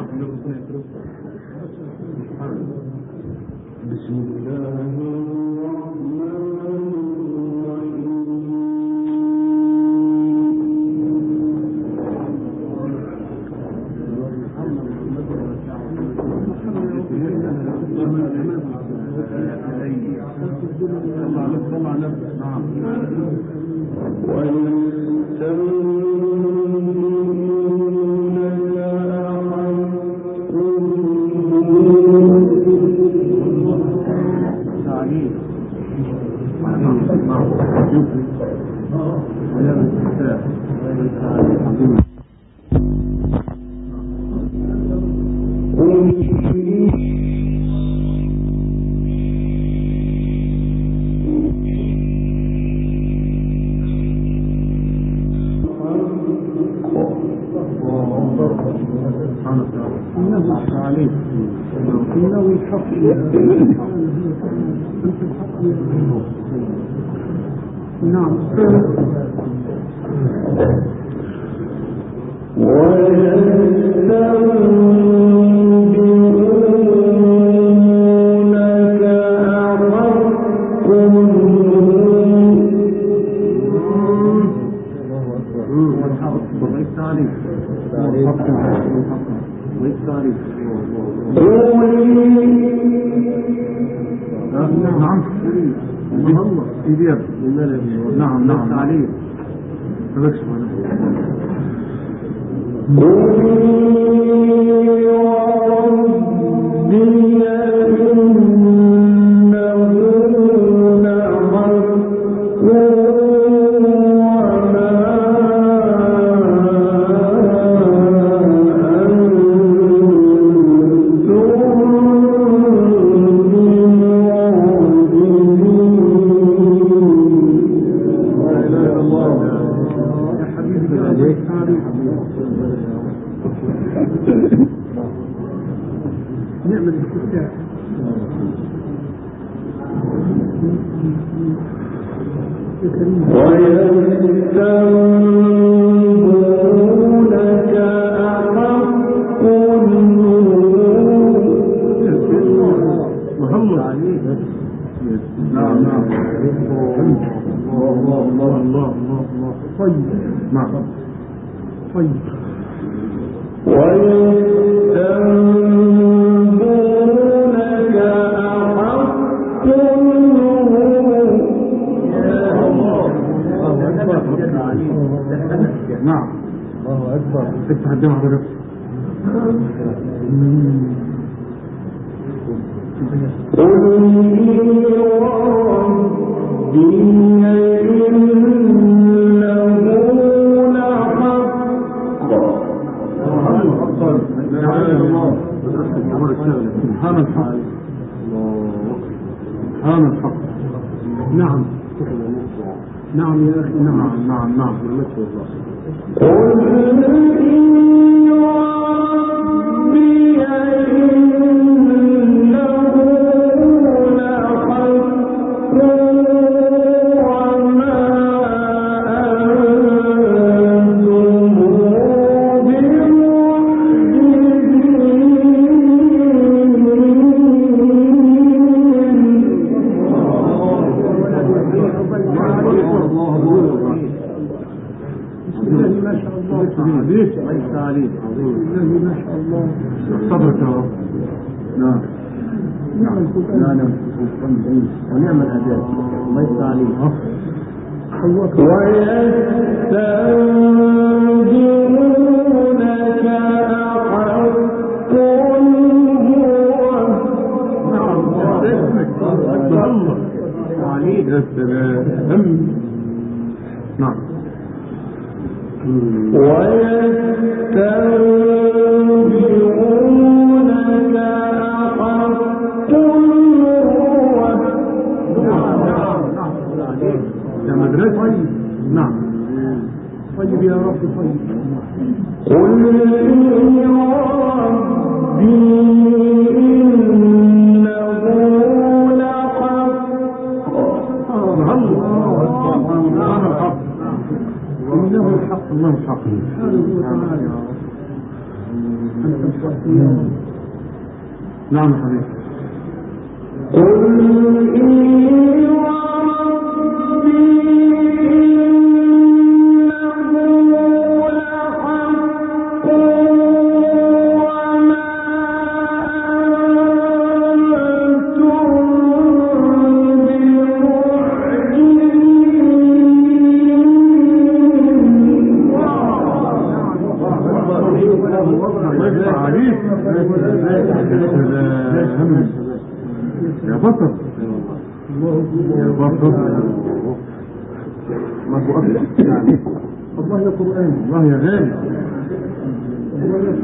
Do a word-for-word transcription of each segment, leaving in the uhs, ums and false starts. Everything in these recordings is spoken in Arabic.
بسم الله الرحمن نعم نعم نعم عليه ونعم الأداء الله يفتح عليه ويستنبئونك أحق هو عليك السلام نعم ويستنبئونك أحق مدرسة نعم طيب يا رب طيب قل إني ربي إنه لحق الله الحق إنه الحق الله الحق نعم حبيبي. قل إني يا بطل يا بطل الله يا قرآن الله يا غالي الله يا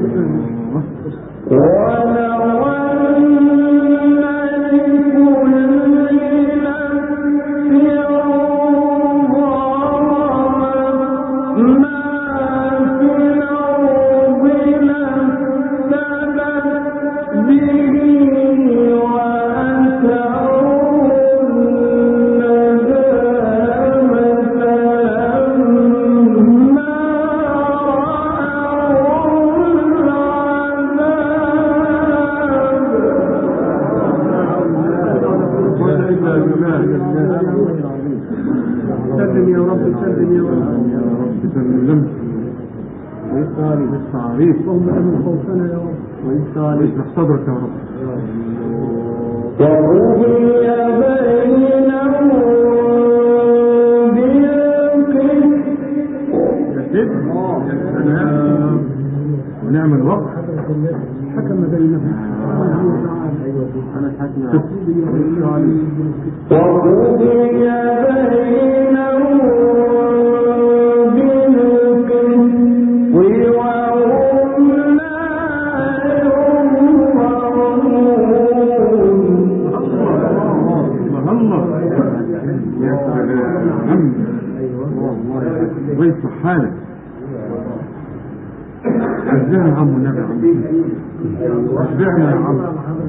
سلم يا رب سلم يا رب يا رب سلم ويستعلي بالتعريف اللهم امن خوفنا يا رب ويستعلي اشرح صدرك يا رب وقضي بينهم بالقسط يا سلام ونعم الوقت حكم بينهم أنا حكم وقضي ويصلح حالك اشبعنا يا عم النبي اشبعنا يا عم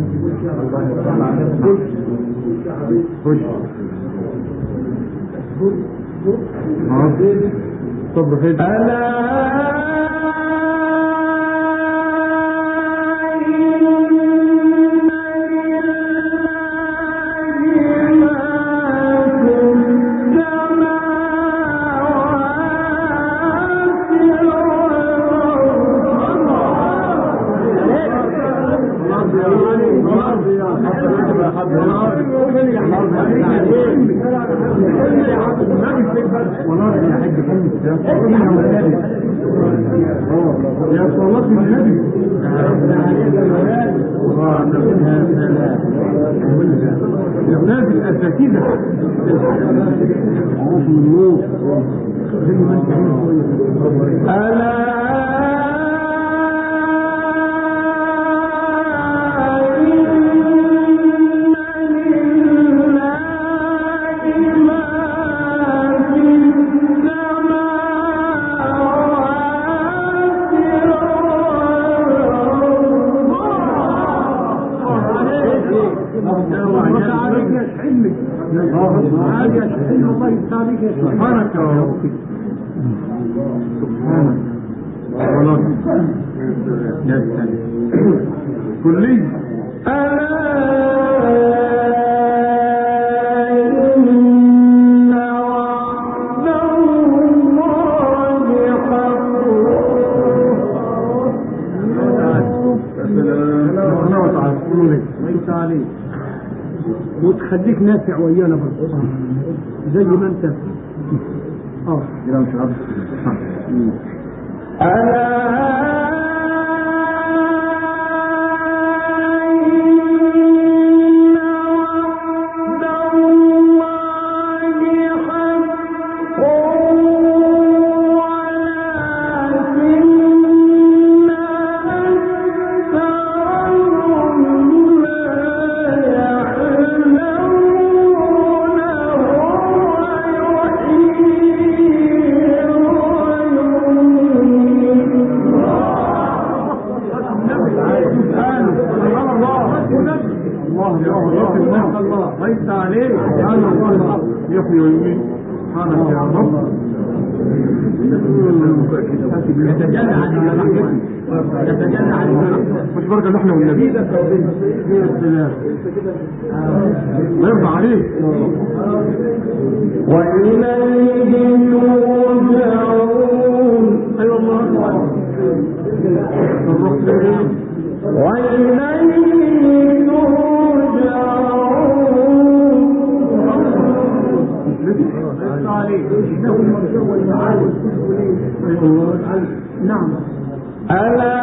خش صبر خير والله يا حاج محمد يا صلاة النبي يا ولاد الأساتذة عروف من نور ألا سبحانك يا رب سبحانك والله يا سلام كلي وتخليك نافع ويانا برضه زي ما انت اه كده مش عارف ليس عليه سبحان الله يحيي ويميت سبحانك يا رب يتجلى عن رحمته مش بركة اللي احنا والنبي يا سلام ما يرضى عليك. وإليه ترجعون. ايوه الله وإليه ترجعون. نعم. ألا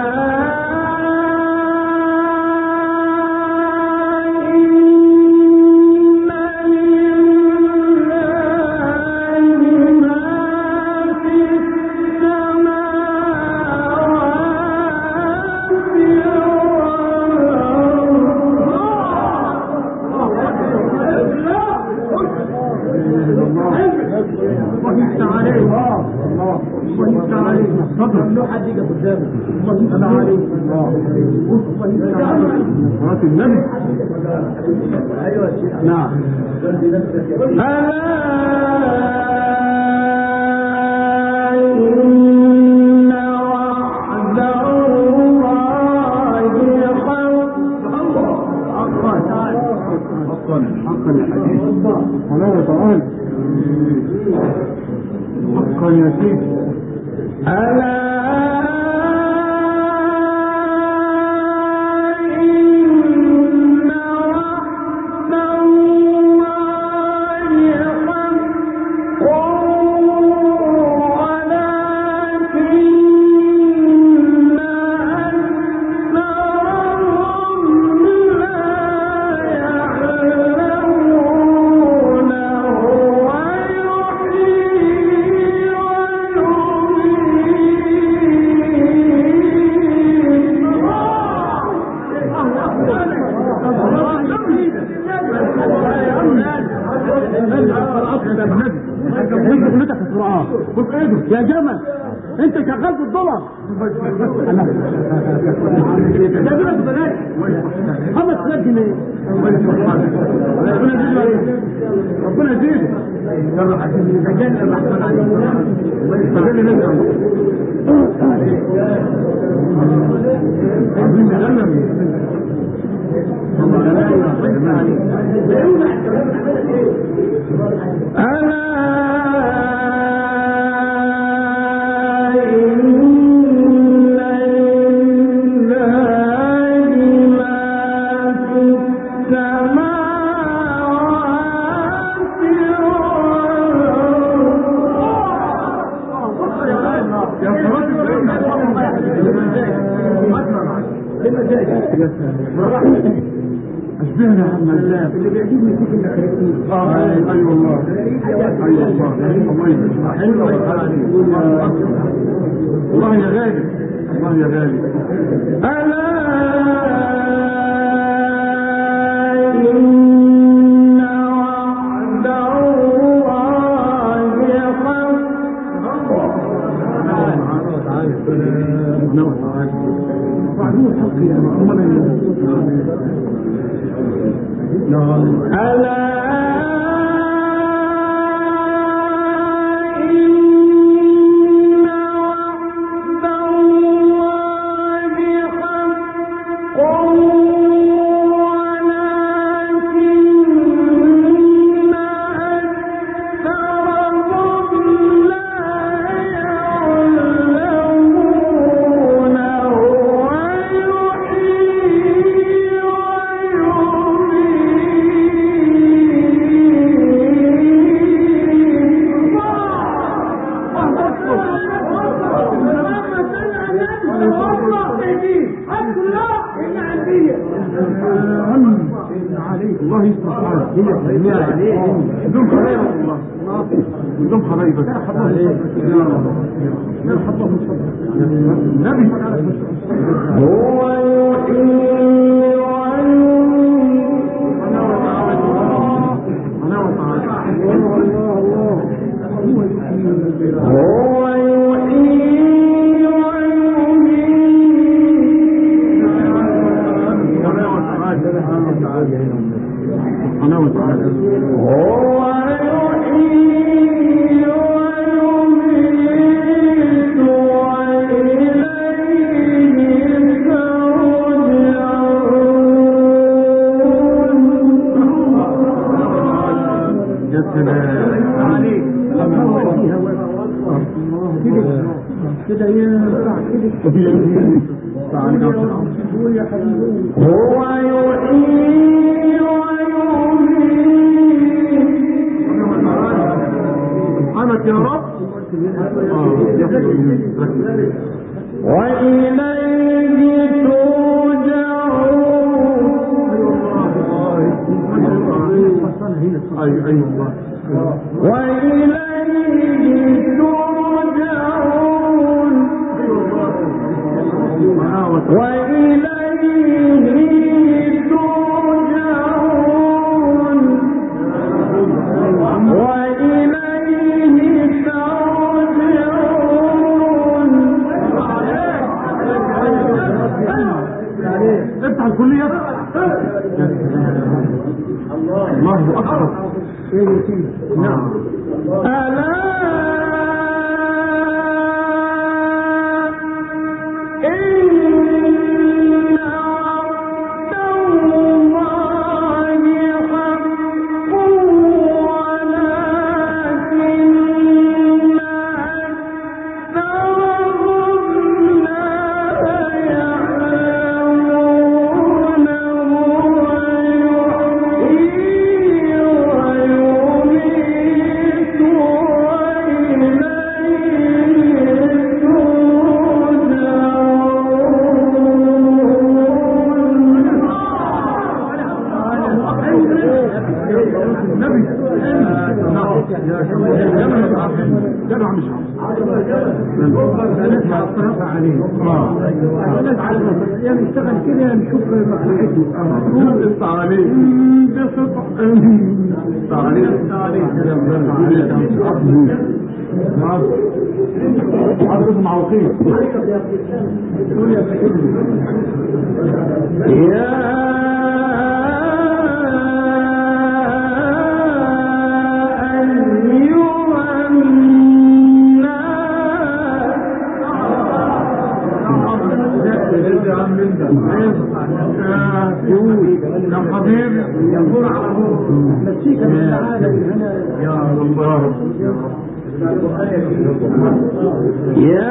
صلاة النبي. نعم. إن وعد الله حق. حقا حقا الحديث حلاوة تعالى حقا يا سيدي. ألا يا جمل انت شغال في الدولار ده بلا ببلاش خمس آلاف جنيه ربنا يزيدك تجنن الرحمن عليك تجنن اشبهنا يا عم الزاب اللي بيعجبني فيك انك خريجتني. اه اي والله اي والله الله يسلمك حلوه والله يا غالي الله يا غالي. ألا الله يسمع حالك هي عليه بدون خبايا والله بدون خبايا بس النبي هو يحيي ويميت. انا وتعالى هو يحيي ويميت. انا وتعالى انا وتعالى هو يحيي ويميت وإليه هو يحيي ويميت سبحانك يا رب. وإليه ترجعون. أيوة أيوة الله. وإليه ترجعون. وإليه ترجعون. وإليه ترجعون. افتح الكلية. الله أكبر. نعم. ألا يشتغل كده نشوف مصلحته. انت عليه انت عليه حضرتك معوقين. يا يا حبيبي ينظر على نور مسيك من العالم هنا يا الله يا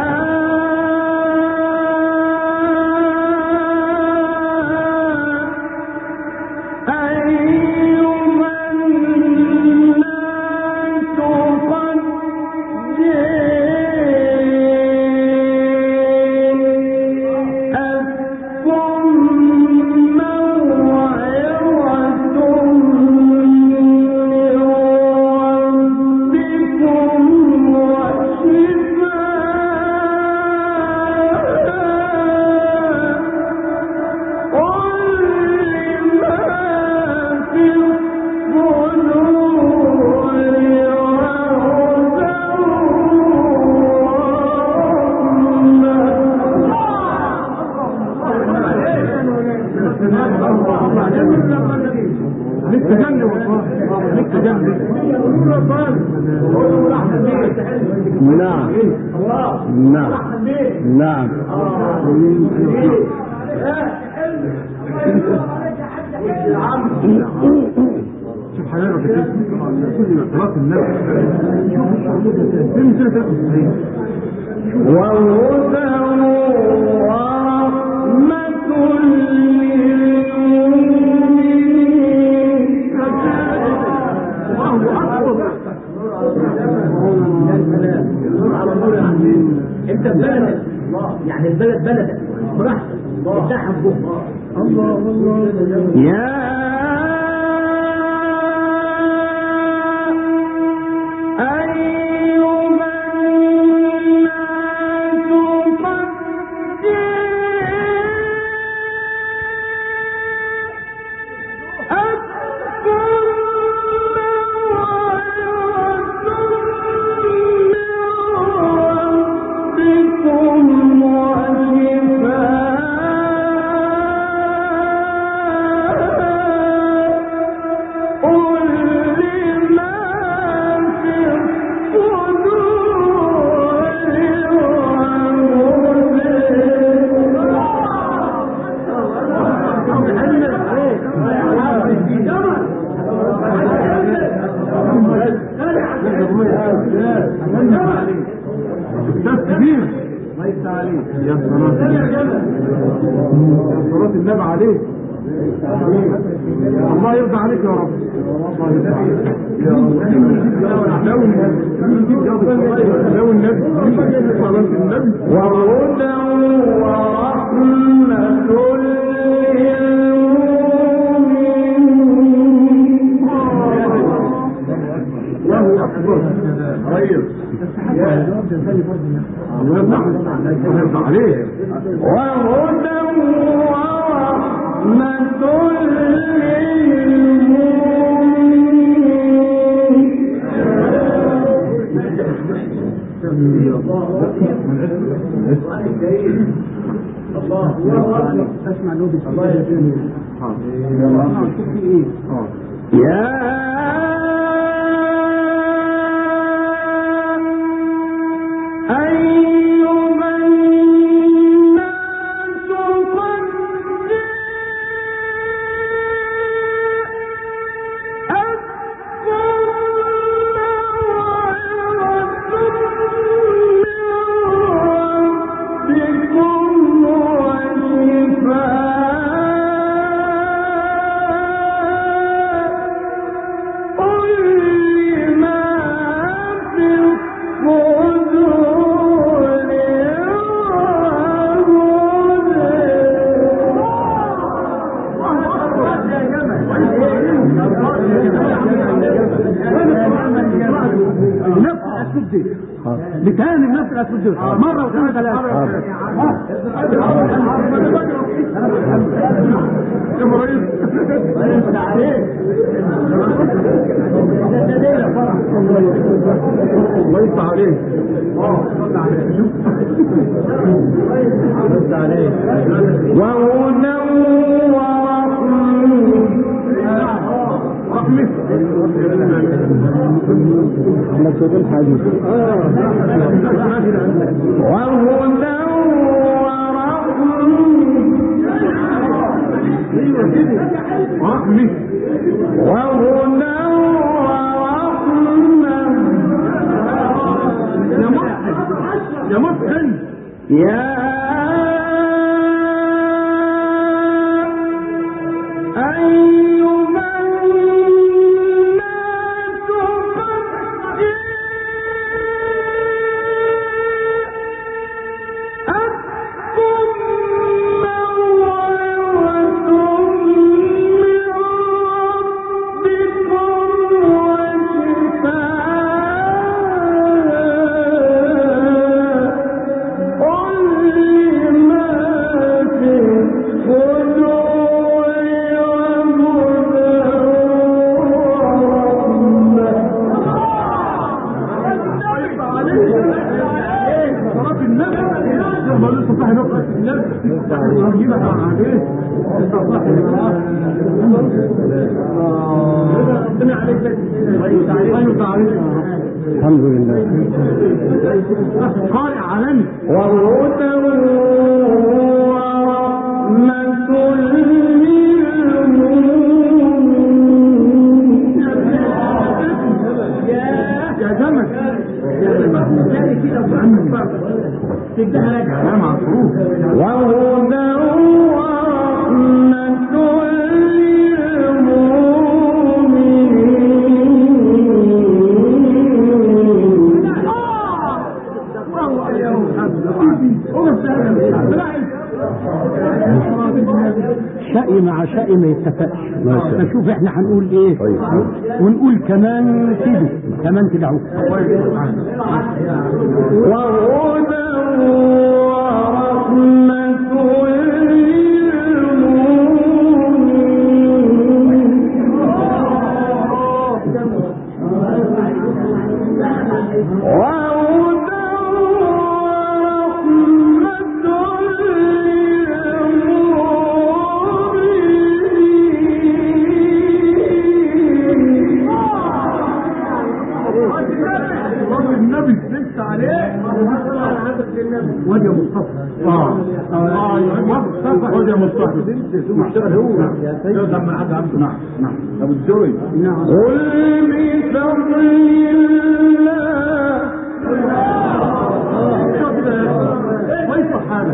نعم نعم نعم شوف حضرتك كل خلاص النبي وهدى ورحمة للمؤمنين. انت بلدك يعني البلد بلدك براحتك بتاعها بكره. الله الله يا يا صلاة يا صلاة النبي عليك الله يرضى عليك يا رب. لو النبي صلاة النبي وهدى ورحمة الله أكبر ريس الله يرضى عليك. وهدى ورحمة الله اسمع له الله يا بتاني الناس الاسود مره وثلاثه ثلاثه يا ريس الله يفتح عليك وهدى رحمة على صوت الحديث وهدى ورحمة رحمة وهدى ورحمة يا محسن يا أيها الناس قد جاءتكم موعظة من ربكم وشفاء لما في الصدور الحمد لله قارئ عالمي وهدى ورحمة للمؤمنين يا جمل كلام عصروف وهدى ورحمة شقي مع شقي ما يتفقش. فشوف احنا هنقول ايه ونقول كمان كده كمان كده اهو وهدى ورحمة النبي لسه عليه وجه مصطفى اه اه مصطفى وجه مصطفى مشتغل هو يقدر مع حد عنده. نعم نعم ابو الجوي نعم قل بفضل الله كويس تعالى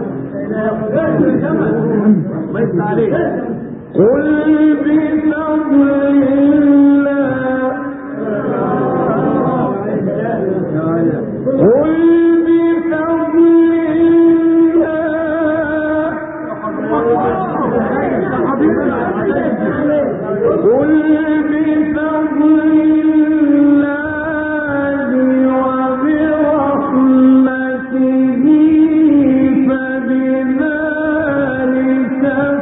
الله يفتح عليك. قل بفضل الله قل بفضل قل بفضل الله وبرحمته فبذلك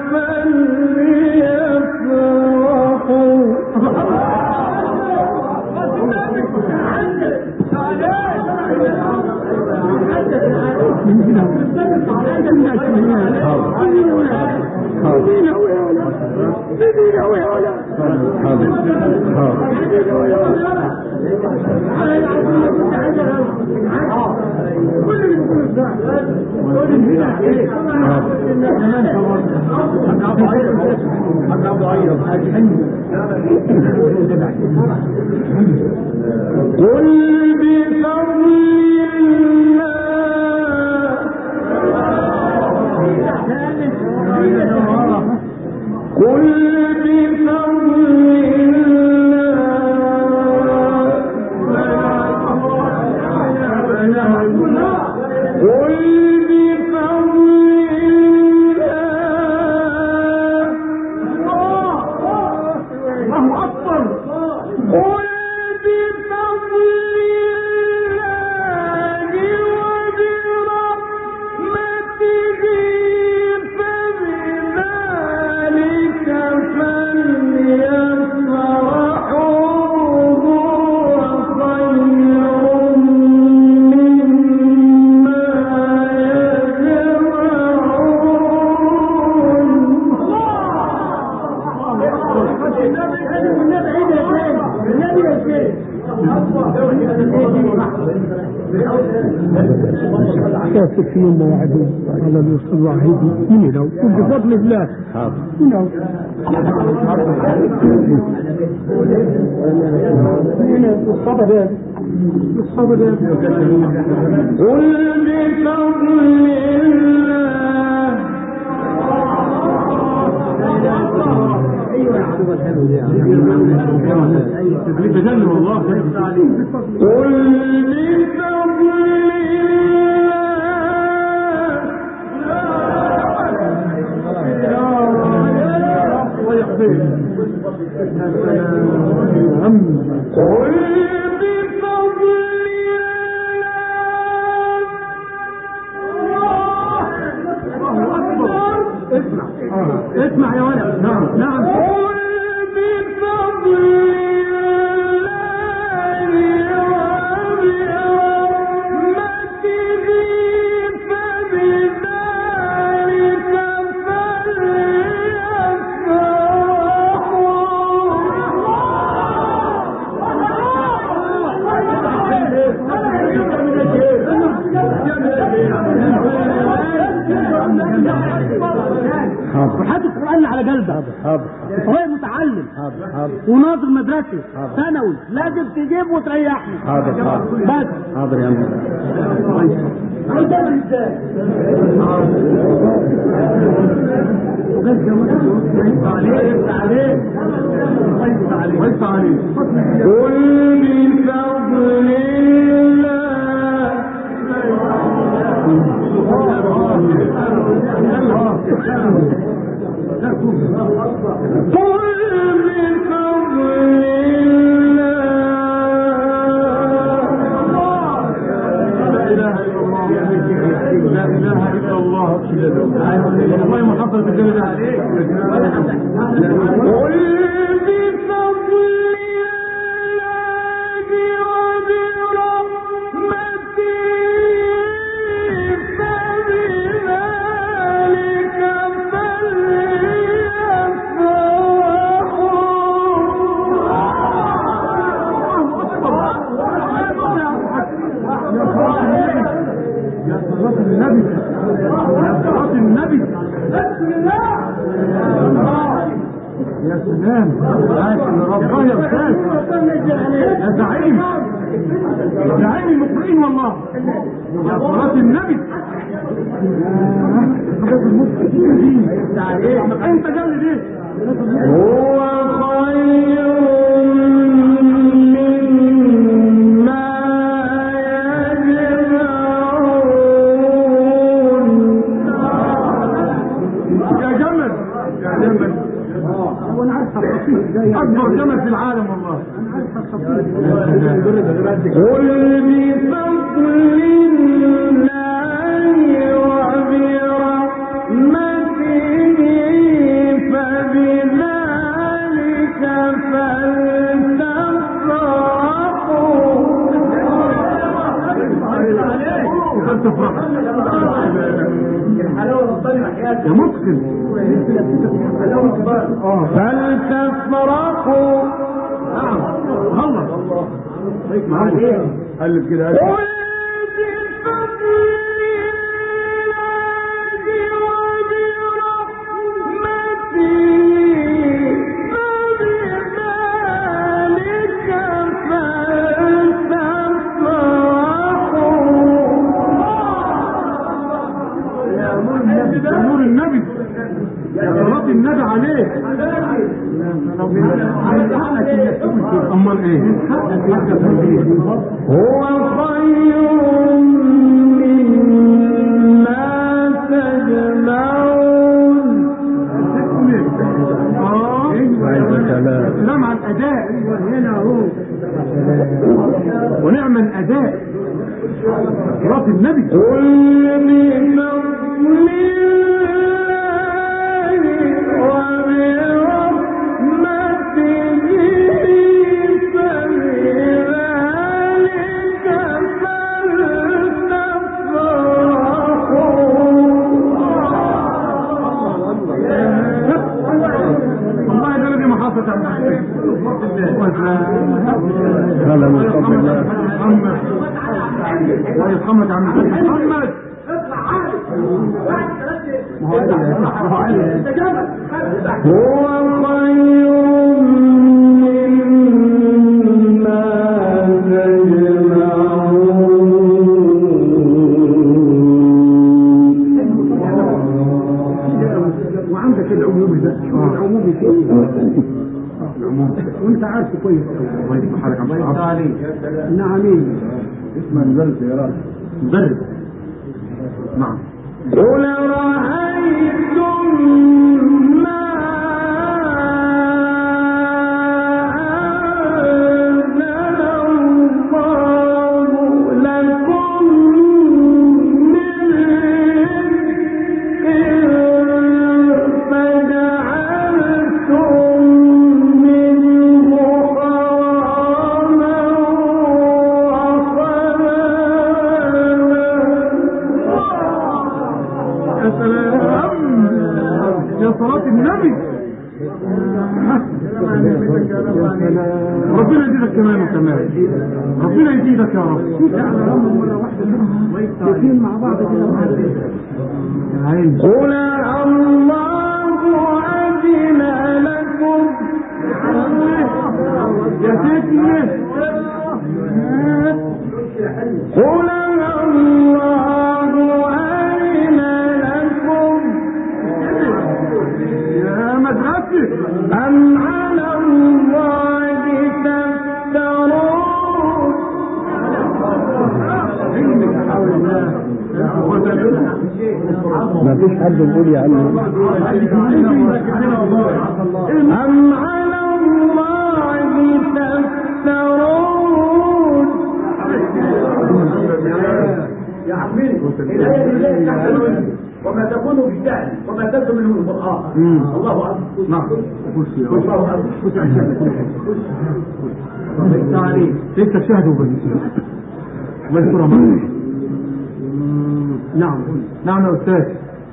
فليفرحوا. قل بفضل الله قل بفضل الله قل بفضل الله أكبر قل بفضل الله وبرحمته فبذلك فليفرحوا هو خير مما كافر في يوم وعدوا على الوصول الوحيد من لو بفضل الله من لو الصبر يا الصبر يا قل بفضل بجنب الله قل بفضل قل بفضل اسمع يا ولد. نعم نعم قل بفضل وحط القرآن على قلبك. حاضر هو متعلم حاضر حاضر وناظر مدرسي حاضر. ثانوي لازم تجيب وتريحني. حاضر حاضر بس حاضر يا عم. قل بفضل لا اله الا الله. والله ما حصلت الجنة عليك. قل بفضل النبي يا صلاة النبي. يا سلام. يا رب يا استاذ يا زعيم. يا عين المقرئين والله يا صلاة النبي. انت جالي دي هو خير مما يجمعون. يا جمل يا جمل اكبر جمل في العالم والله. قل بفضل الله وبرحمته فبذلك فلتفرحوا. يا متقن فلتفرحوا. خلص قلب كده نور النبي يا صلاة النبي عليه. امال ايه؟ هو خير مما تجمعون. اه سلام على الاداء هنا اهو ونعم الاداء صلاة النبي. قل هلا من قبل الله محمد ويرحمك عن محمد. هو خير مما تجمعون. وعندك العمومي ده العمومي فيه وانت عارف كويس. الله يفتح عليك عم عليك. نعمين اسمه مدرس يا راجل مدرس. نعم. قل رأيتم ما أنزل الله لكم من رزق فجعلتم منه حراما وحلالا. يا سلام يا صلاة النبي. ربنا يزيدك كمان وكمان. ربنا يزيدك يا رب. الاثنين مع بعض كده. قل الله أذن لكم. يا سيدنا قل الله أذن لكم يا مدرسة أم على الله تفترون. ما فيش حد يقول يا عم. أم على الله تفترون. يا عمي الآية لله تحت وما تكون بالجهل وما تلزم منه القرآن. الله أكبر. نعم الله أكبر. انت شاهدوا بالنسبة الله يسترها معك. نعم نعم يا أستاذ.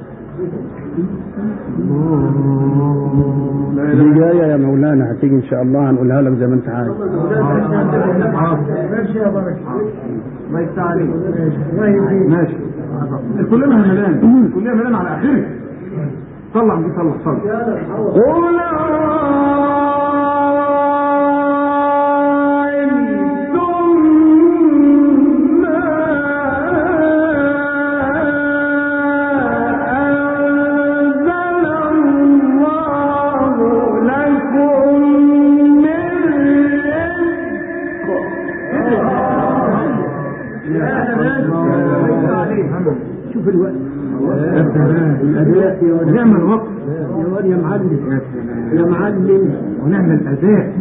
دي جاية يا مولانا هتيجي ان شاء الله هنقولها لك زي ما انت عايز. ماشي يا بركة. الله يفتح عليك. ماشي كلنا ملان كلنا ملان على اخره. طلع دي طلع طلع. قل رأيتم الأداء ونعمل وقت يا معلم يا يا معلم ونعمل أداء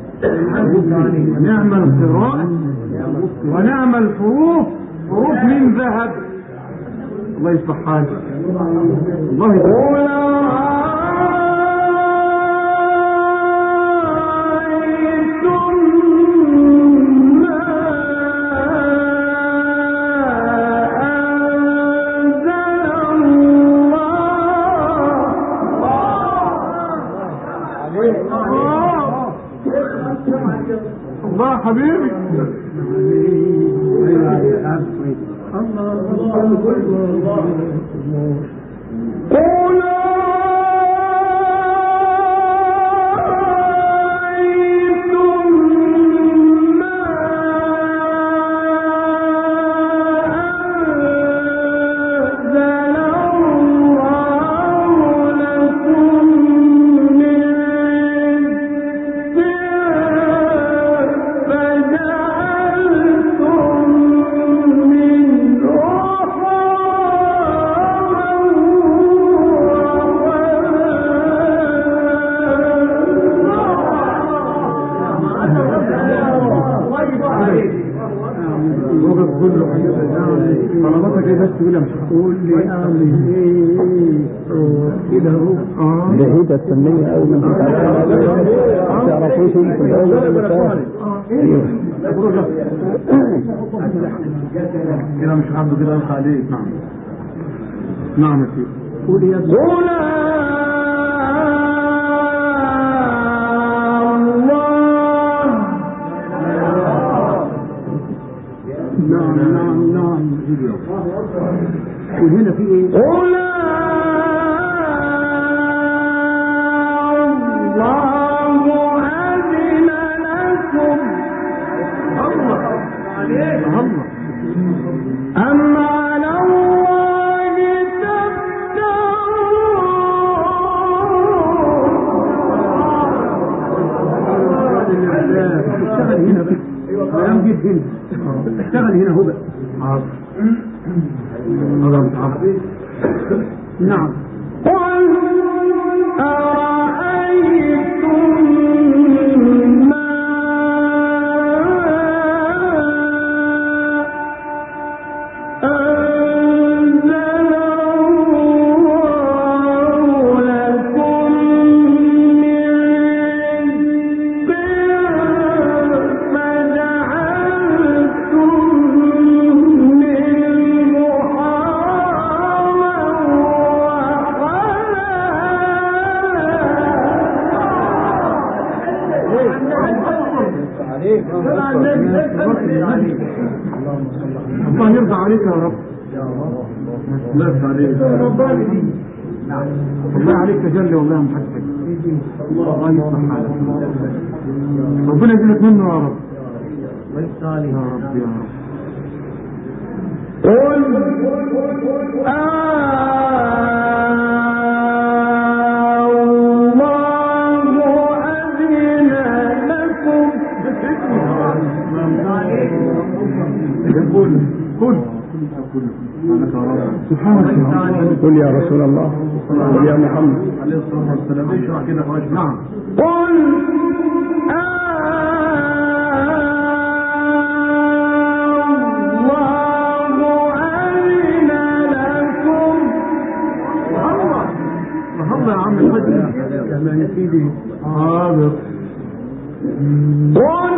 ونعمل قراءة ونعمل حروف حروف من ذهب. الله يصلح حالك. الله يصلح. الله حبيبي. الله الله طلباتك ايه بس تقول مش هقول لي اعمل ايه كده اهو. اه ده هي السنية او من ما تعرفوش انتوا الاول ايوه كده مش عنده كده الخ عليك. نعم نعم يا سيدي. قول يا قول نعم نعم نعم. وهنا في ايه؟ قول الله أذن لكم. الله عليك. الله أم على الله تفترون. اشتغل هنا بس. كلام جد هنا. اشتغل هنا هو بس. حاضر. هذا متعرف. نعم. قل أرأيتم ما أنزل الله لكم من بر فجعلتم منه الله يرضى عليك يا رب. الله يرضى عليك. الله عليك تجلي والله محسن. الله يصلح حالك. ربنا يجزيك منه يا رب. يا رب يا رب. قل قل قل سبحانك قل يا رسول الله قل يا محمد عليه الصلاة والسلام. اشرح كده خلاص. نعم. قل الله أذن لكم. الله الله يا عم الحج كمان يا سيدي. حاضر. قل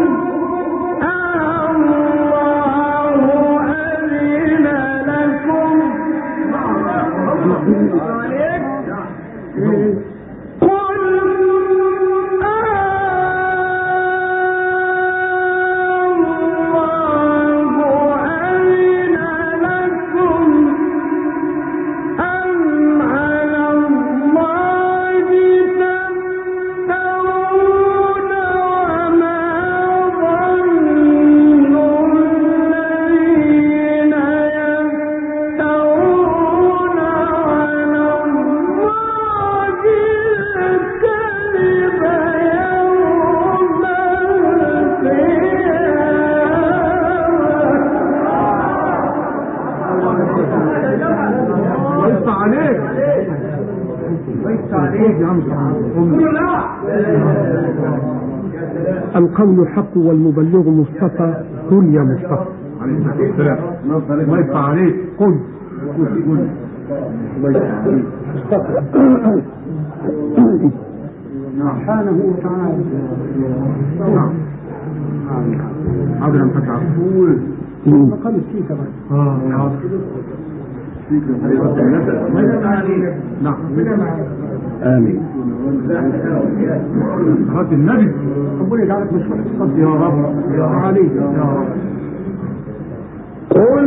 القول الحق والمبلغ مصطفى. قل يا مصطفى عليه الصلاة والسلام. الله يفتح عليك. قل قل قل الله يفتح عليك. سبحانه وتعالى. نعم حاضر. انت تعرفون مقام السيكة بس. اه حاضر. نعم آمين. صلاة النبي ربنا يجعلك مش صدق يا رب يا عليك يا رب. قل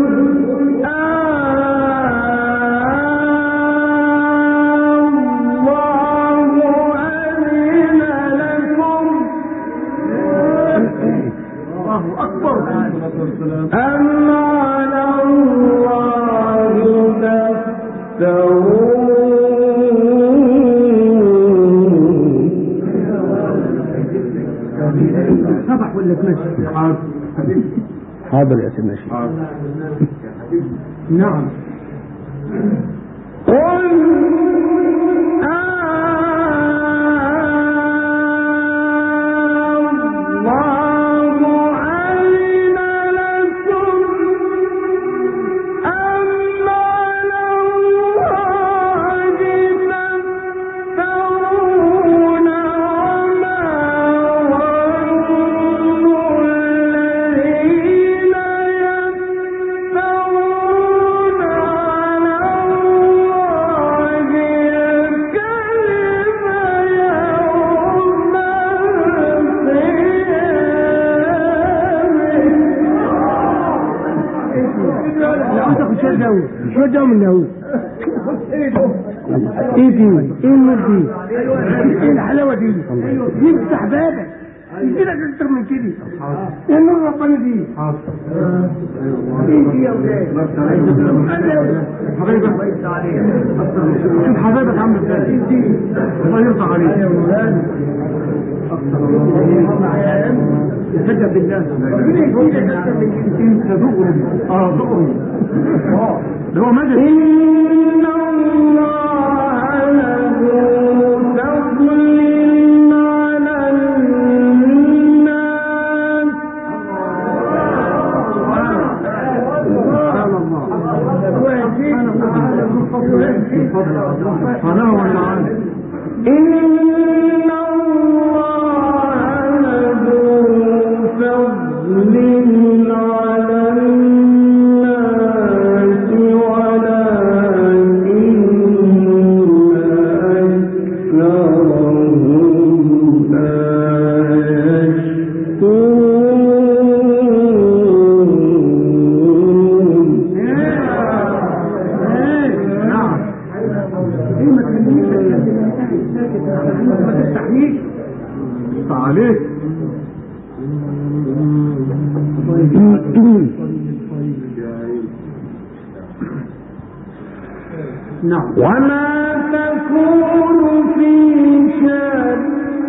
الله أكبر. أم على الله تفترون. صبح ولا تمشي؟ حاضر حاضر يا سيدنا الشيخ. نعم. قل شو جو منه هو؟ ايه دي؟ ايه النور دي؟ ايه الحلاوة دي؟ يفتح بابك يجيلك اكتر من كده. يا نور ربنا دي. ايه دي يا ولاد؟ حبايبك شوف حبايبك عامل ازاي. الله يرضى عليك. يسجد بالله. انت دغري. اه دغري. ده هو مدد. إن الله له فضل على الناس. سبحان الله. سبحانه وتعالى. إن الله له فضل على الناس ولكن أكثرهم لا يشكرون. عليك. نعم. وما تكون في شأن.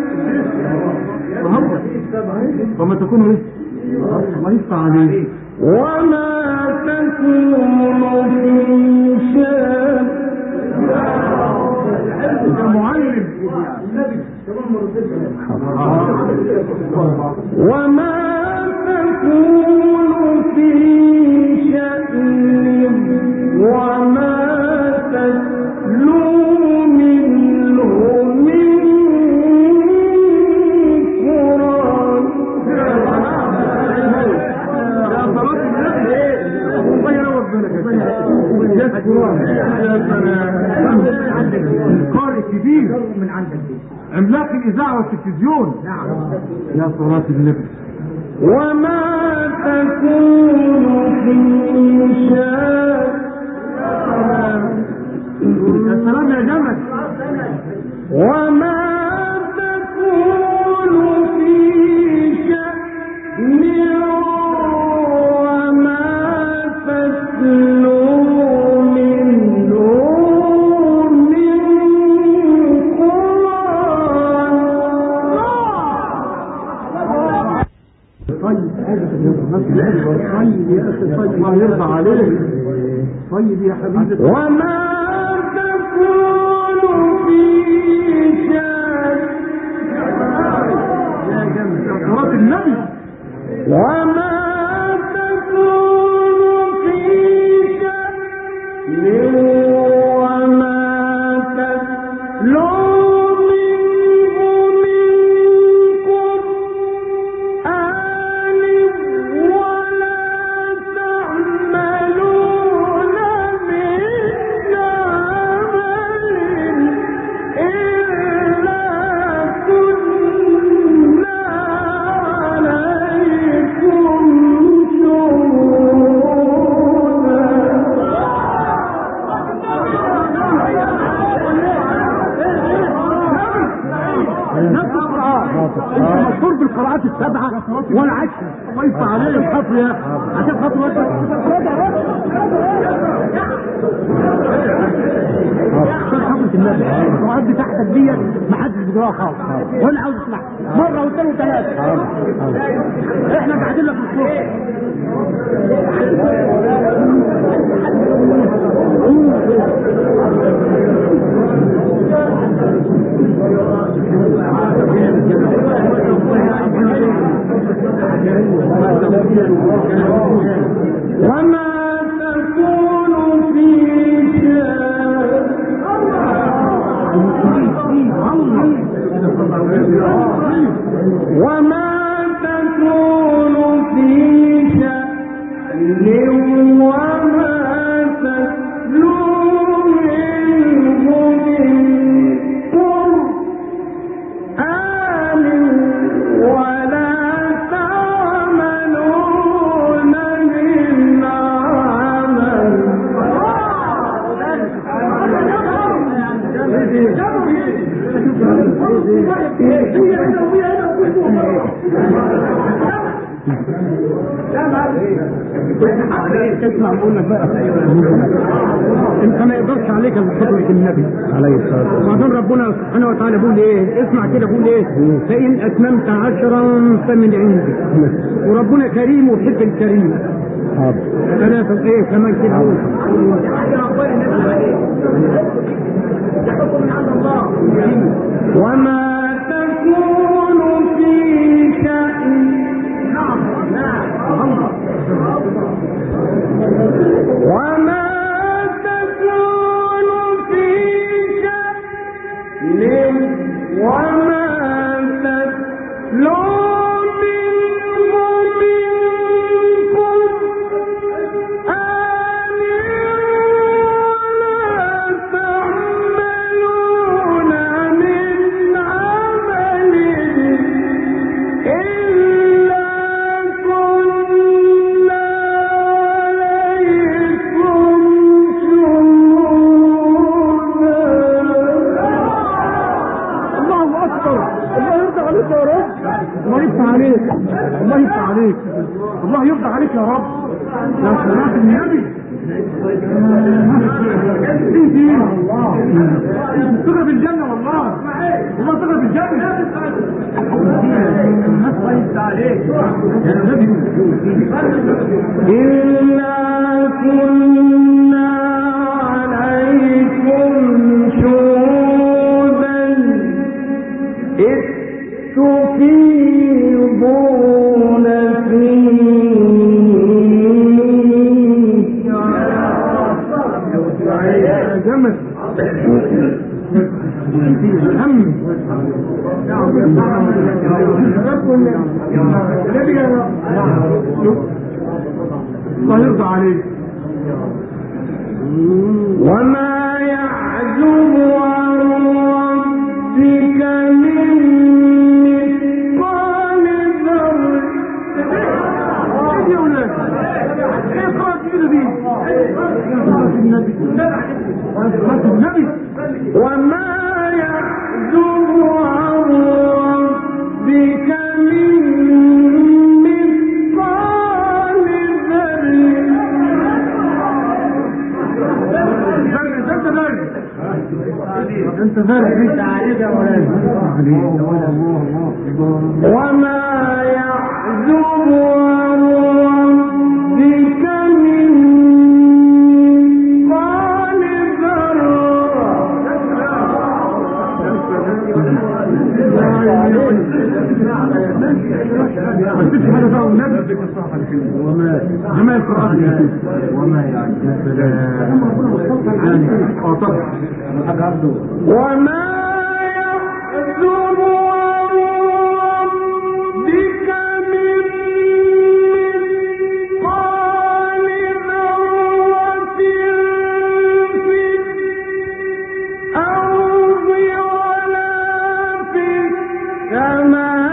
وما تكون ايه؟ الله يفتح عليك. وما تكون في شأن. يا معلم. وما تكون في شأن وما تتلو منه من قرآن. يا صلاة النبي الله ينور بالك يا قرآن. يا سلام. قارئ كبير من عندك عملاق الإذاعة والتلفزيون. نعم يا صلاة النبي. وما تكون في شأن. يا سلام يا جمل. وما تكون في شأن وما تتلو منه من قرآن. طيب طيب يا أخي طيب الله يرضى عليك. طيب يا حبيبي. وما تكون في شأن مشهور بالقراءات السبعة والعشر. الله يفتح عليك الخطر يا اخي عشان خاطر وانت خطرة النبي القراءات بتاعتك ديت محدش بيقراها خالص وانا عاوز اسمعها مرة واثنين وثلاثة. احنا قاعدين لك الصبح وما تكون في وما تكون في شأن وما تتلو منه من قرآن ولا تعملون من عمل اسمع بقول لك بقى انت ما يقدرش عليك بفضل النبي عليه الصلاه والسلام. وبعدين ربنا سبحانه وتعالى بيقول ايه؟ اسمع كده بيقول ايه؟ فان اتممت عشرا فمن عندك. وربنا كريم ويحب الكريم. حاضر ثلاثه ايه كمان كده وما تكون في شأن وما تكون في شأن وما تتلو منه من قرآن ولا تعملون من عمل إلا كنا عليكم شهودا. الله اكبر. الله يرضى عليك يا رب. الله يفتح عليك. الله يفتح عليك. الله يرضى عليك يا رب. يا صلاة النبي تغرب الجنة والله. والله تغرب الجنة. الله يفتح عليك يا نبي. إلا كنا عليكم شهودا إذ تفيضون فيه. يا جمل هم الله يرضى عليك. وما يعزب عن ربك من مثقال ذرة. يا اولاد ايه قرأت كده دي النبي النبي. وما يعزب عن ربك من مثقال ذرة. انت ذلك انت ذلك انت عليك يا مولانا. وما يعزب عن ربك من مثقال ذرة ما تسيبش حاجه بقى والنبي وما وما يقرأني وما يعني يعني اه طبعا وما يحزن ربك من مثقال ذرة في الأرض ولا في السماء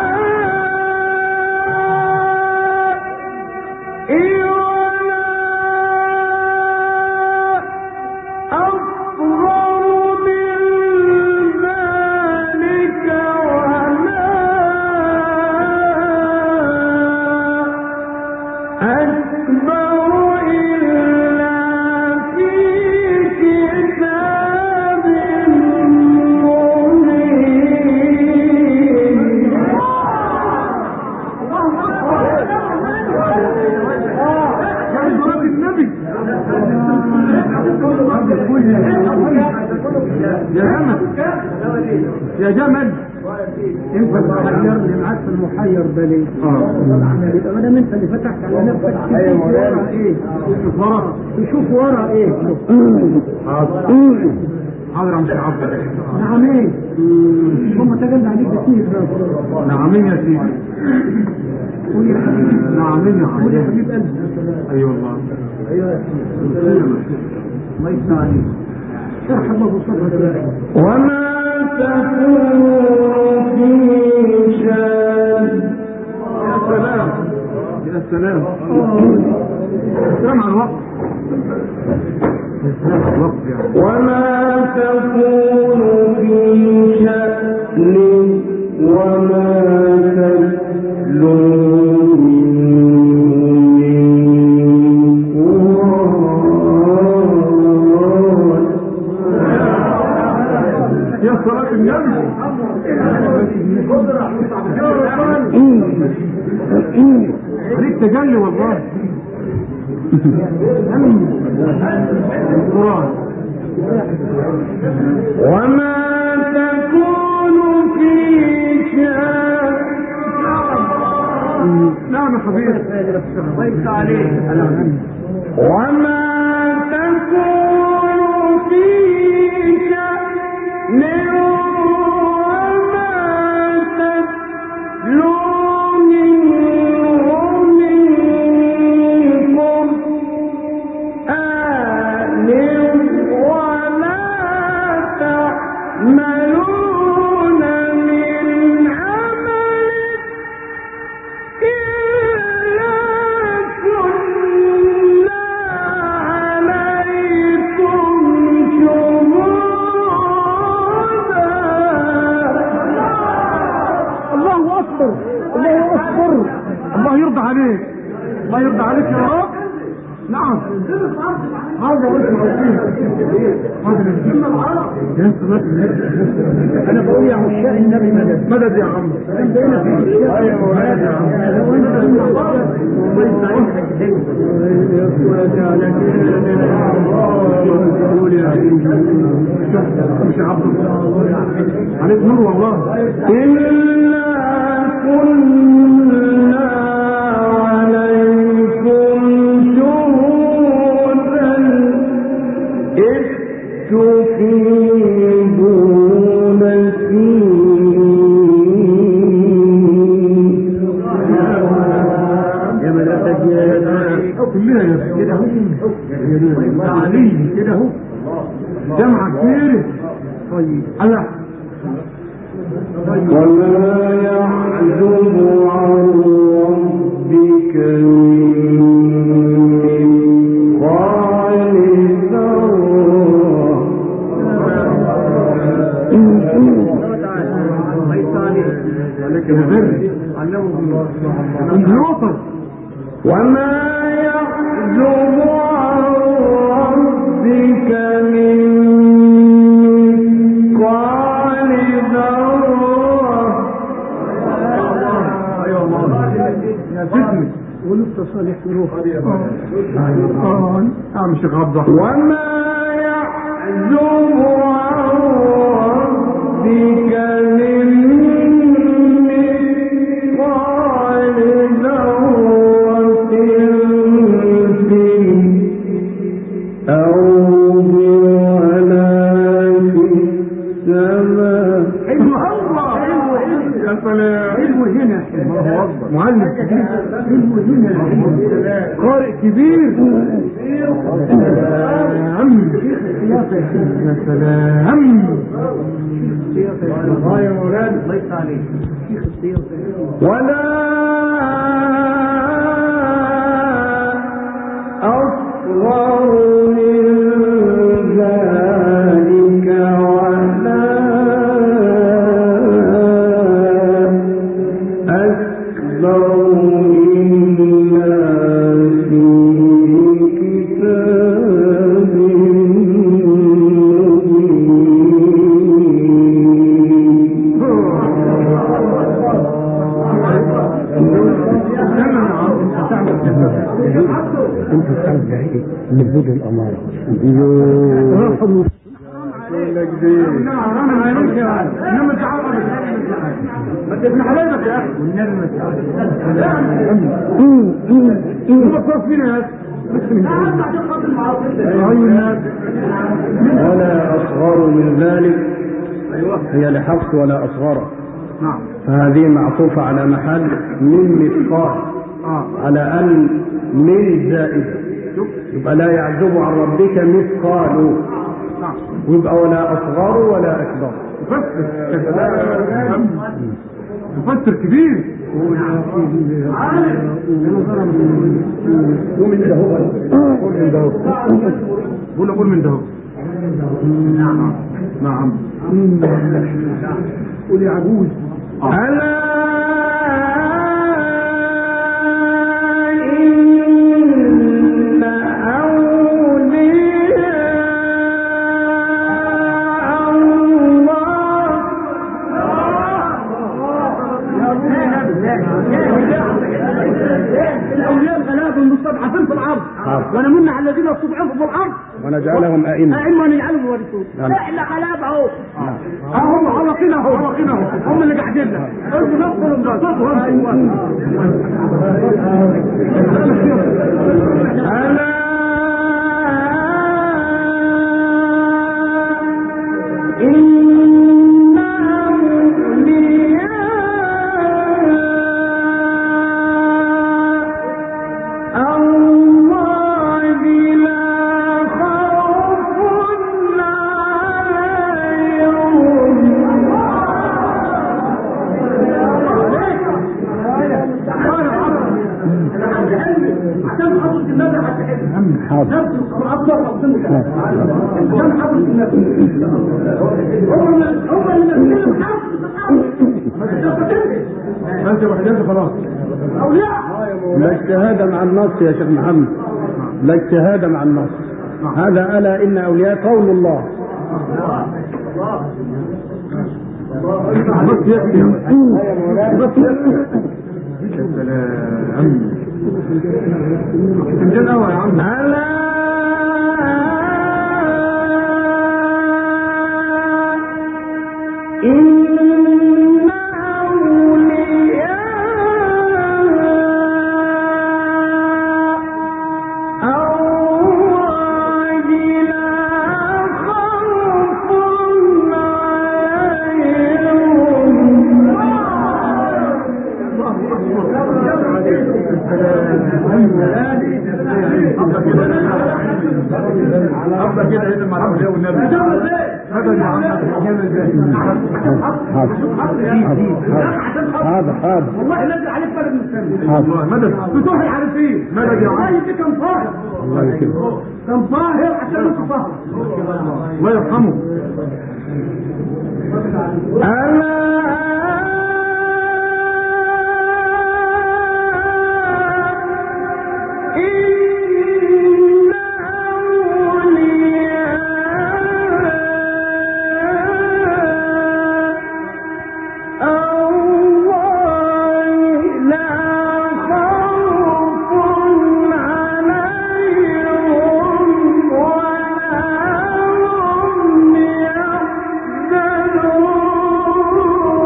يا جمل انت محيرني معاك في المحير ده ليه؟ اه يبقى ما دام انت اللي فتحت على نفسك تشوف ورا ايه؟ تشوف ورا تشوف ورا ايه؟ حاضر حاضر مش عبد نعم ايه؟ هم تجلى عليك كتير نعمين يا سيدي قول يا حبيبي نعمين يا حبيبي قول يا حبيب قلبي اي والله ايوه يا سيدي الله يفتح عليك شرح الله صدرك وما تكون في شان يا سلام يا سلام السلام على الوقت السلام على الوقت يعني وما تكون في شأن وما تتلو صلاة النبي عليك تجلي والله القرآن وما تكون في شأن نعم يا حبيبي بيت عليك وما تكون في شأن الله يرضى عليك الله يرضى عليك يا رب نعم هذا انا بقول يا عشاق النبي مدد مدد يا عم مدد يا عم مش عبد عليك نور والله إلا كنا عليكم شهودا إذ تفيضون فيه يا ملاتك يا كلنا كده اهو تعليم كده اهو جمعة كبيرة طيب الله وما يعزب عن ربك من مثقال ذرة وما يعزب عن ربك من مثقال ذرة يا فتنة ولسه صالح روح اه اه مش غضة وما يعزب عن ربك من مثقال يا سلام. علمه هنا. الله اكبر. معلم كبير. علمه هنا. قارئ كبير. سلام. يا سلام. الله يا مولانا الله يفتح عليك. ولا أصغر من ذلك ولا أكبر إلا في كتاب انت تعرف بعيد من بدء الاماره. حرام عليك يا عم. انما انت عارف ما تبني حبايبك يا اخي. والنبي ما تعرف فينا يا اخي. ولا أصغر من ذلك هي لحفص ولا أصغر. نعم. فهذه معطوفة على محل من مثقال اه على أن من زائدة، يبقى لا يعزب عن ربك مثقال، نعم. ويبقى ولا أصغر ولا أكبر. مفسر مفسر كبير. ومن ده هو قول من ده قول قول من ده. نعم نعم. قول يا عجوز. ألا المستضعفين في الارض ونمن على الذين استضعفوا في الارض ونجعلهم أئمة ائمه ونجعلهم ورثون. لا الا غلابه اهو. هم حلقين اهو حلقين اهو هم اللي قاعدين لنا. انتوا نصهم ده صوتهم. ألا إن لا اجتهاد مع النص يا شيخ محمد، لا اجتهاد مع النص. هذا ألا إن أولياء قول الله. بس يكفي بس يكفي. سلام قوي يا عم. ألا إن أفضل كده هنا مع الأولياء والنبي. هذا يا عم هذا هذا والله نزل عليك مدد مستمر. والله مدد فتوح العارفين. مدد يا عم. والله دي كان طاهر. الله يكرمك. كان طاهر عشان انت طاهر. الله يرحمه. ألا Oh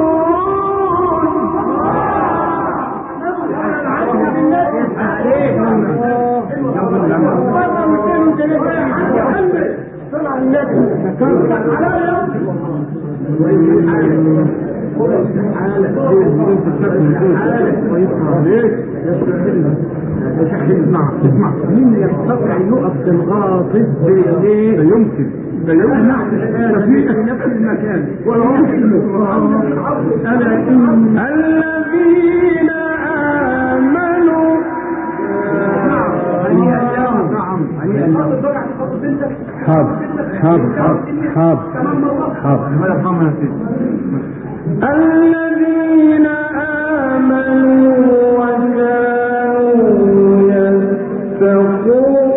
اسمع اسمع مين يستطيع يقف بالغاصب بايه؟ لا يمكن لا يمكن نحن في نفس المكان ولا يمكن. ألا إن الذين آمنوا حاضر حاضر حاضر حاضر حاضر الذين آمنوا وكانوا يتقون.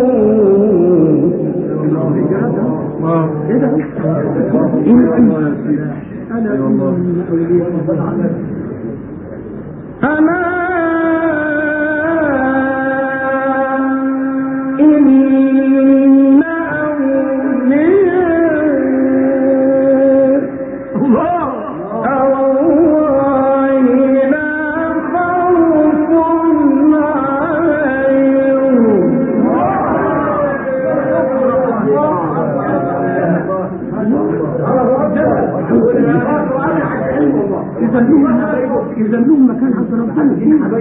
أنا إذا لهم مكان عند ربنا.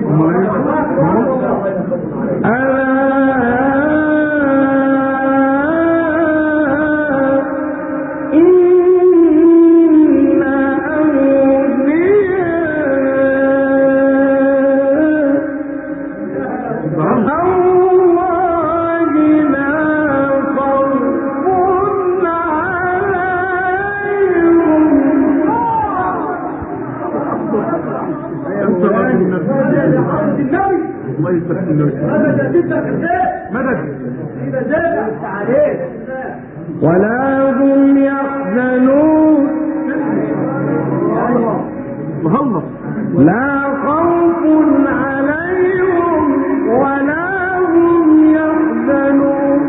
ولا هم يحزنون. لا خوف عليهم ولا هم يحزنون.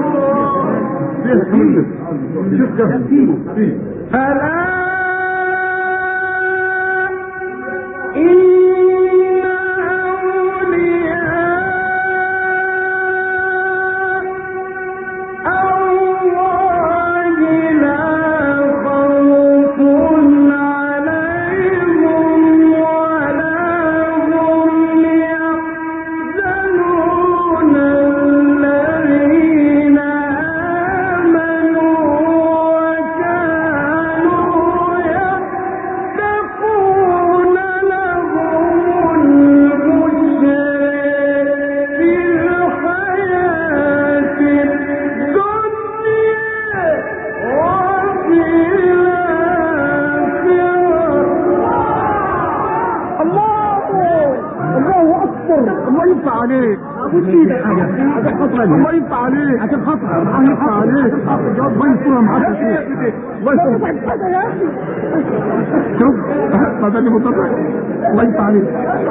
ألا الله ينفع عليك عشان خاطر الله ينفع عليك الله ينصرها معاك الله ينفع يا اخي. شوف ما ده مطلع الله ينفع عليك.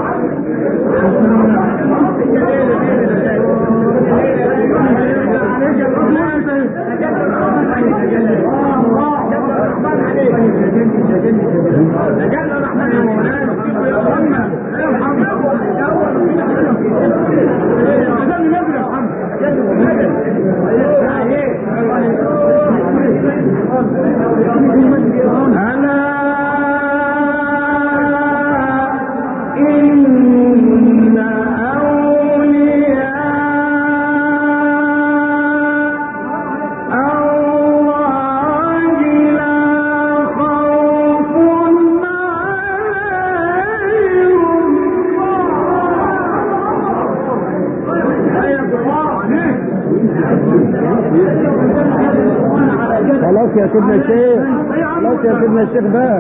خلاص يا سيدنا الشيخ خلاص يا سيدنا الشيخ بقى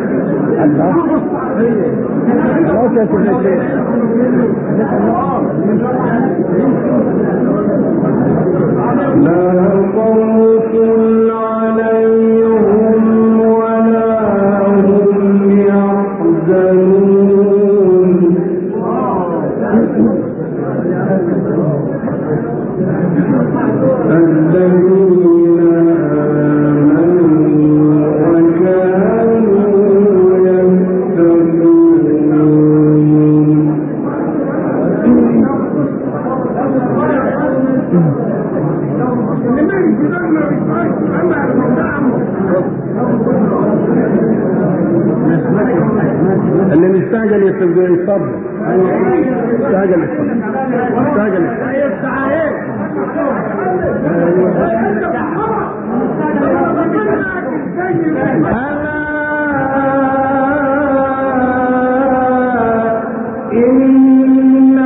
خلاص يا سيدنا الشيخ. لا خوف عليهم ولا هم يحزنون. الذين استعجل يستعجل يصبر استعجل يصبر استعجل إن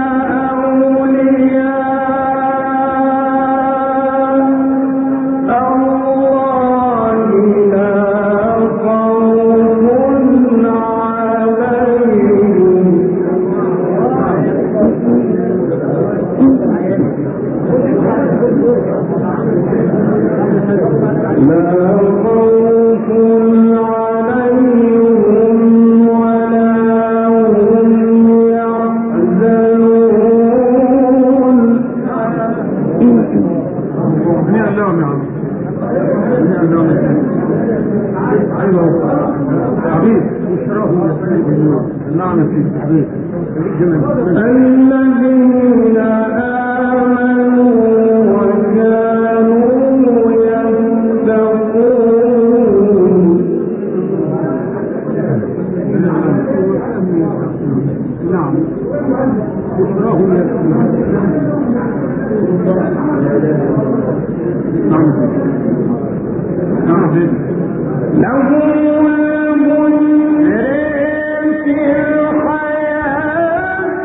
أولياء الله لا خوف عليهم لا خوف عليهم ولا هم يحزنون. هنيئا لهم يا عم، هنيئا لهم. ايوه حبيب نعم فيك حبيب. الذين آمنوا وكانوا يتقون. نعم بشراهم يكفون. نعم نعم فيك. لهم الملك في الحياة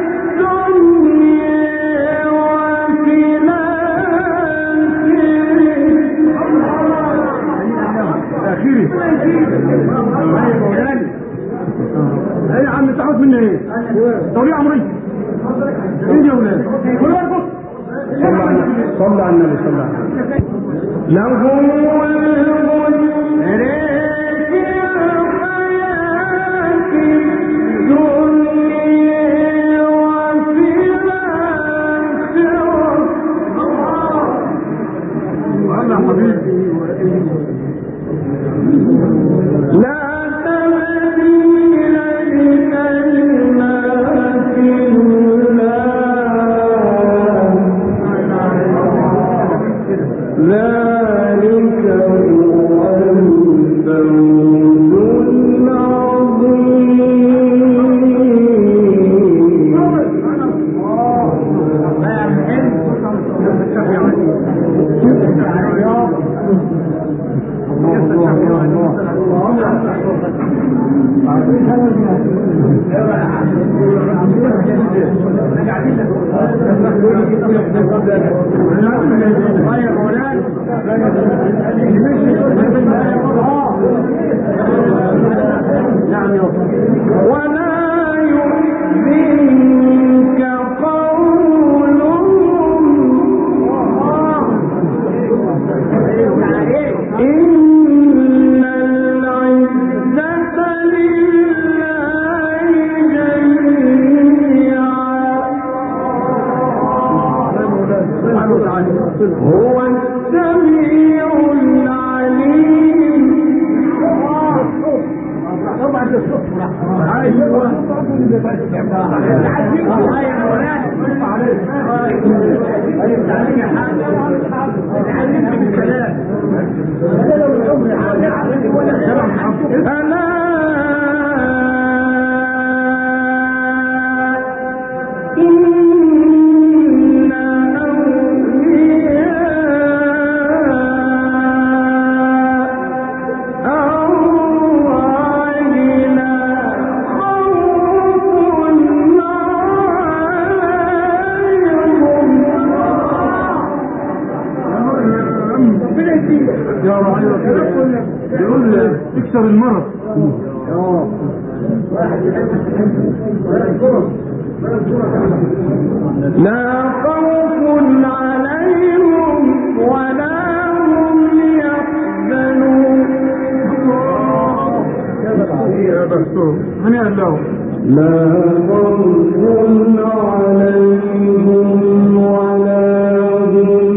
الدنيا وفي الآخرة. ايه يا عم تعود مني ايه؟ دوري عمري ايه يا ولاد؟ صلى على النبي صلى الله عليه وسلم. لهم الملك في الحياة الدنيا وفي الآخرة. الله حبيبي لا تبديل لكلمات الله ذلك هو الفوز ولا يحزنك قولهم إن العزة لله جميعا هو السميع العليم. ألا إن أولياء الله لا خوف عليهم. يا رعي يقول اكسر المرض. لا خوف عليهم ولا هم يحزنون. يا بختهم هنيئا لهم. لا خوف عليهم ولا هم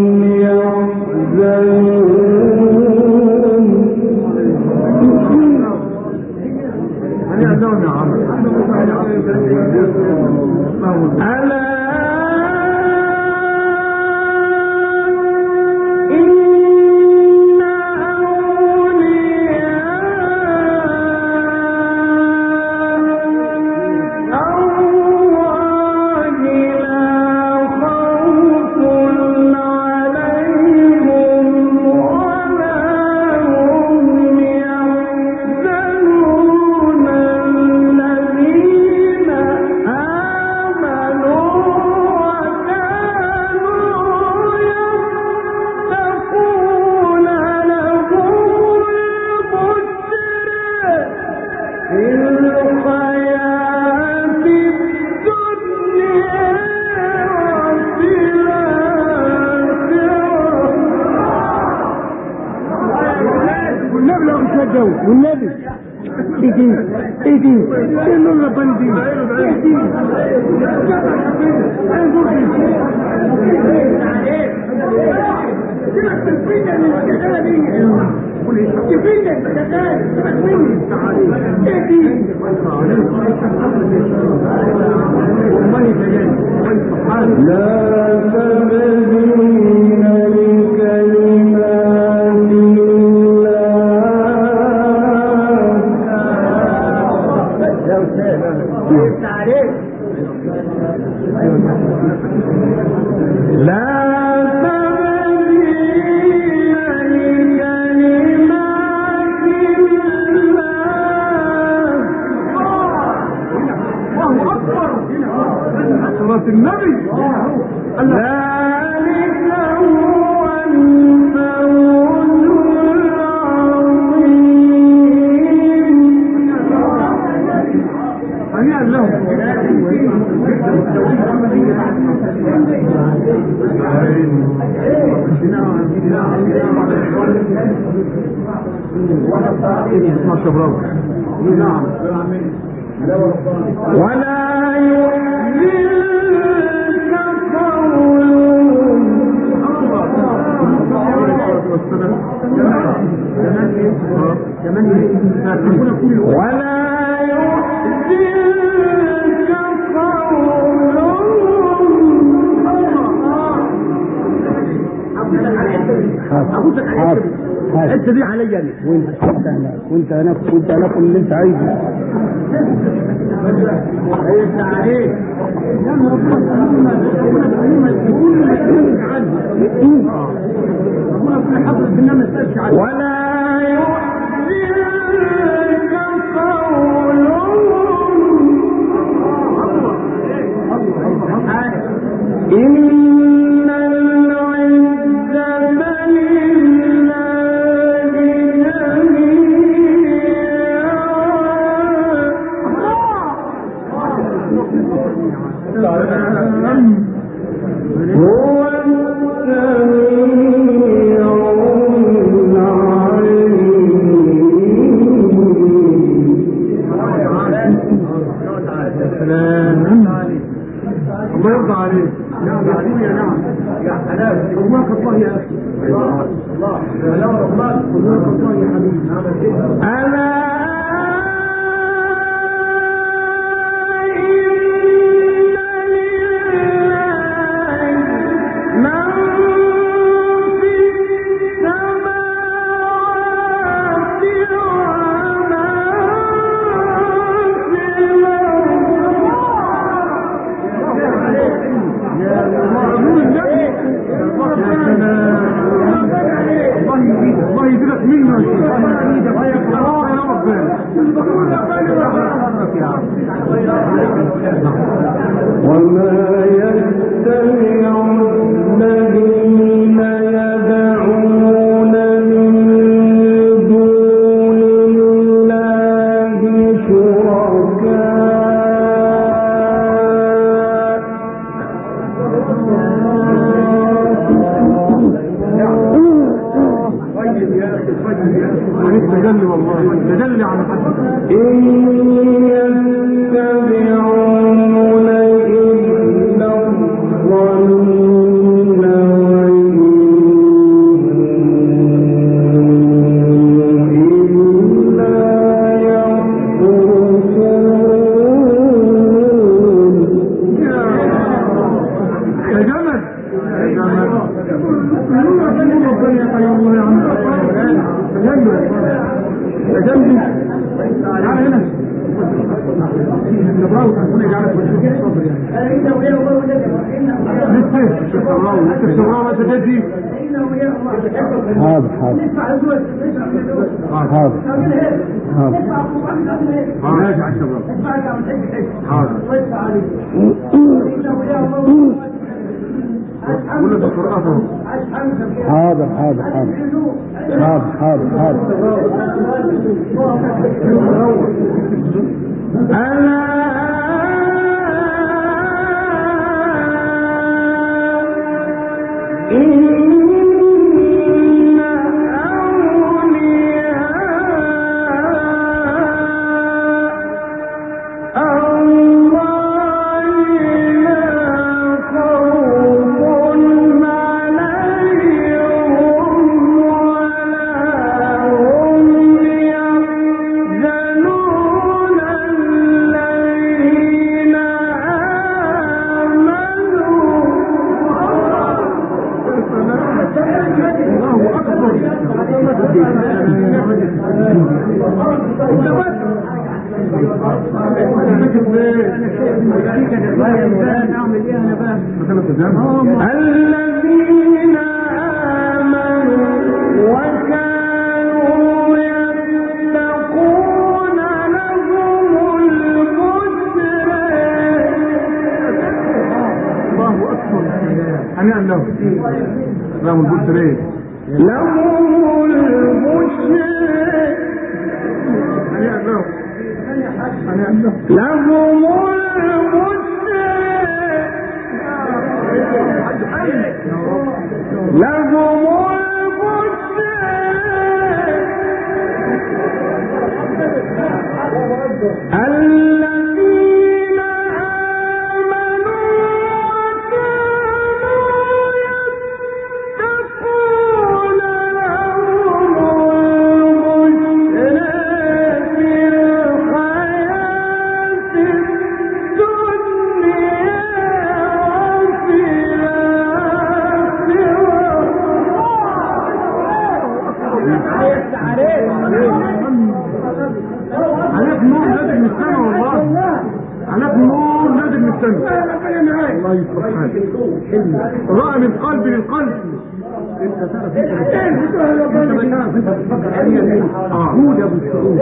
يحزنون. هنيئا لهم يا عم. ألا إن أولياء والنبي ايدي ايدي انه البندي ايدي لا تبدين النبي ذلك هو الفوز العظيم. هنيئا لهم. نعم ولا يحزنك قولهم ولا يحزنك قولهم. الحته دي عليا انا وانت انت هناك وانت هناك وانت هناك اللي انت عايزه. انت عليك ولا يحزنك قولهم إن وما يستمع الذين يدعون من دون الله شركاء تجلي والله تجلي على حد إن يتبعون إلا الظن وإن إلا يخرصون. يا جمل يا جمل تجلي تعال هنا نبراو هنا جعلك بالشكل صبر يعني لسه الشراوة لسه الشراوة تجدي حاضر حاضر حاضر حاضر ماشي على الشراوة حاضر ولا تقرأه حاضر حاضر حاضر حاضر حاضر حاضر الذين آمنوا وكانوا يتقون لهم البشرى. الله أكبر. هنيئا لهم لهم البشرى لهم البشرى هنيئا لهم هنيئا لهم لهم البشرى لهم البشرى الذين آمنوا وكانوا يتقون لهم البشرى في الحياة الدنيا وفي عليك نور نازل من السماء والله عليك نور نازل من السماء الله يصلح حالك رأى من قلب للقلب انت تعرف انت بتعرف انت عمود ابو الشعوب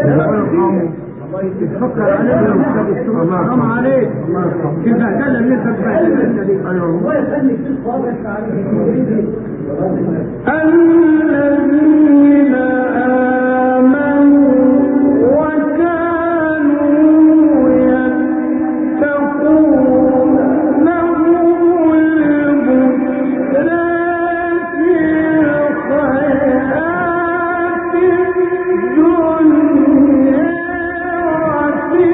تفكر عليه يا ابو الشعوب حرام عليك البهدله اللي انت بتبهدلها دي ايوه الله يخليك تصبر عليه الذين آمنوا وكانوا يتقون لهم البشرى في الحياة الدنيا وفي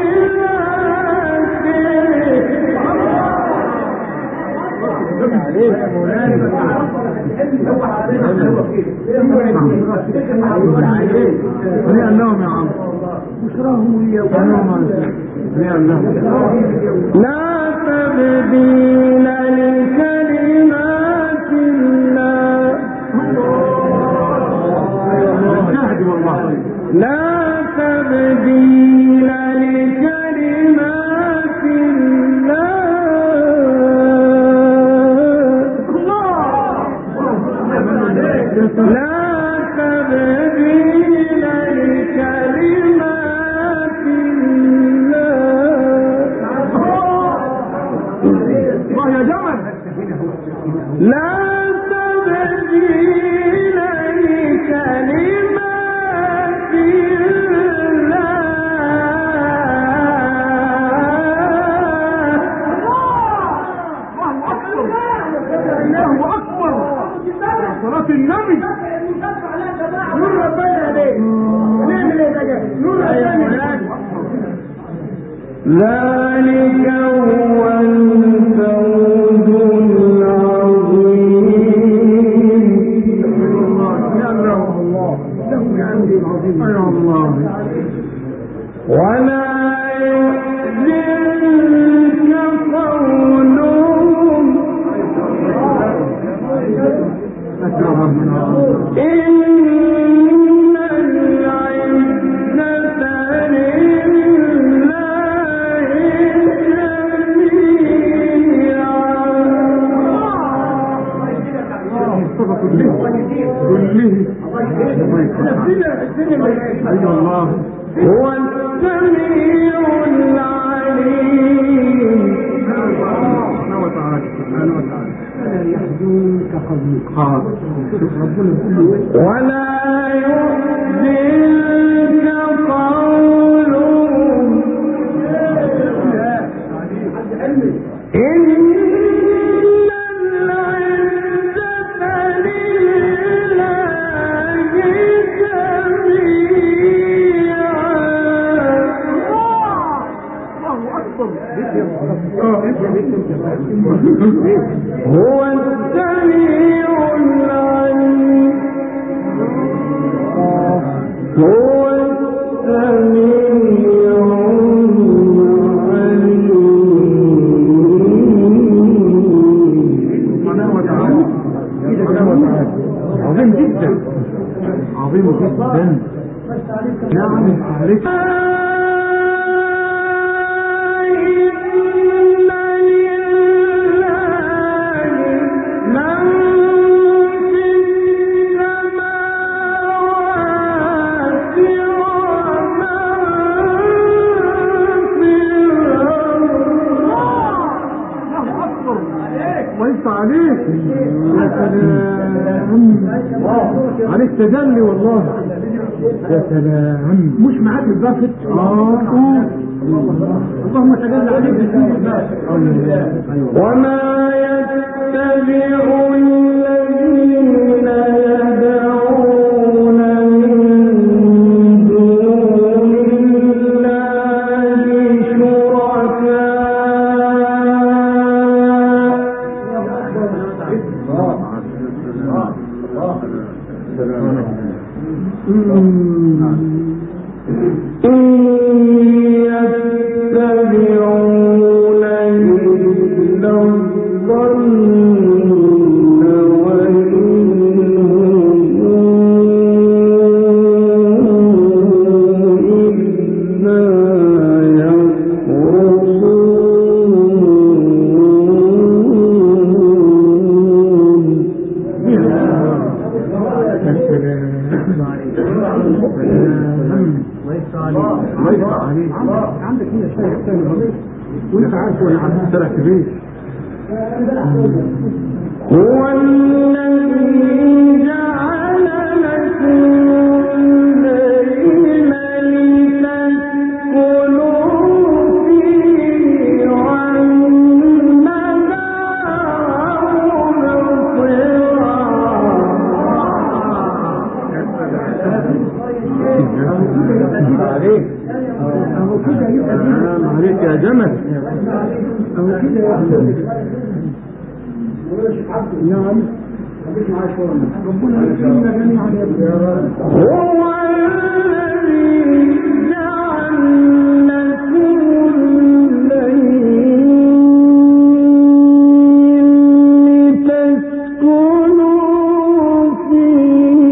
هنيئا لهم يا عم بشراهم وياهم هنيئا لهم لا تبديل لكلمات الله الشاهد والله لا تبديل لكلمات الله لا تبديل لكلمات الله يا جمل لا تبديل لكلمات الله أكبر صلاة النبي نور ربنا عليك نعمل ايه بقى نور ربنا ذلك هو الفوز العظيم. يا الله الله له عندي العظيم يا الله ولا يحزنك قولهم إن العزة لله أيها الله هو السميع العليم. سبحانه وتعالى سبحانه وتعالى لا يحزنك قولهم ولا يحزنك قولهم هو السميع العليم هو السميع عظيم جدا عظيم جدا. نعم عليك. عليك يا سلام عليك تجلي والله يا سلام. مش معاك البافت اه اللهم تجلى عليك وما يتبع الذين يدعون من دون الله يتبعون إلا الظن وإن هم إلا عندك هنا شيء ثاني وانت عارف ولا عارف ثلاث كبير. هو الذي جعل لكم الليل لتسكنوا فيه والنهار مبصرا. عليك عليك يا جمل. هو كده يا أخي. نعم. ربنا يكرمنا جميعا يا رب. هو الذي جعل لكم الليل لتسكنوا فيه.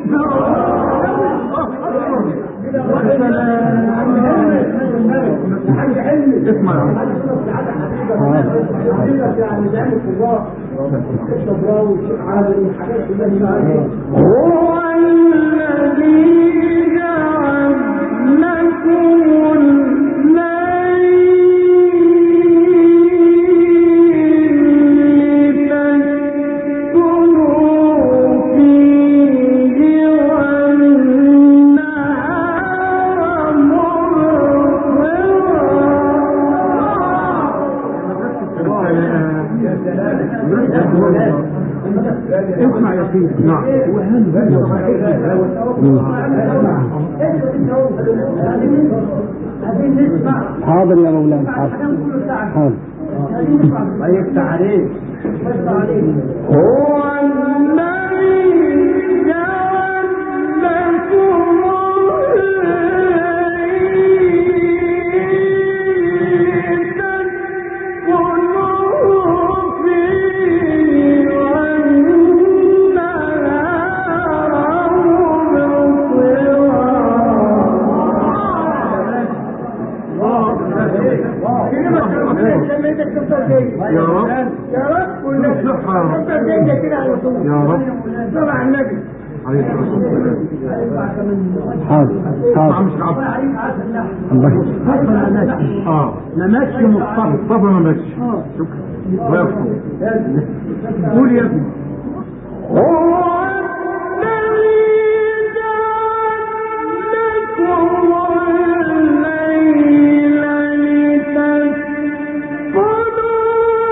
اسمع هو الذي جعل لكم الليل لتسكنوا فيه والنهار مبصرا. اسمع يا سيدي. نعم حاضر يا مولانا حاضر حاضر. الله يفتح عليك. هو الذي جعل لكم يا رب يا رب كل صحة كده على طول. يا رب صلى على النبي عليه الصلاة والسلام. حاضر حاضر. مش عبد الله اه ما ماتش مصطفى مصطفى ما ماتش. شكرا الله يرحمه. قول يا ابني. هو الذي جعل لكم الليل لتسكنوا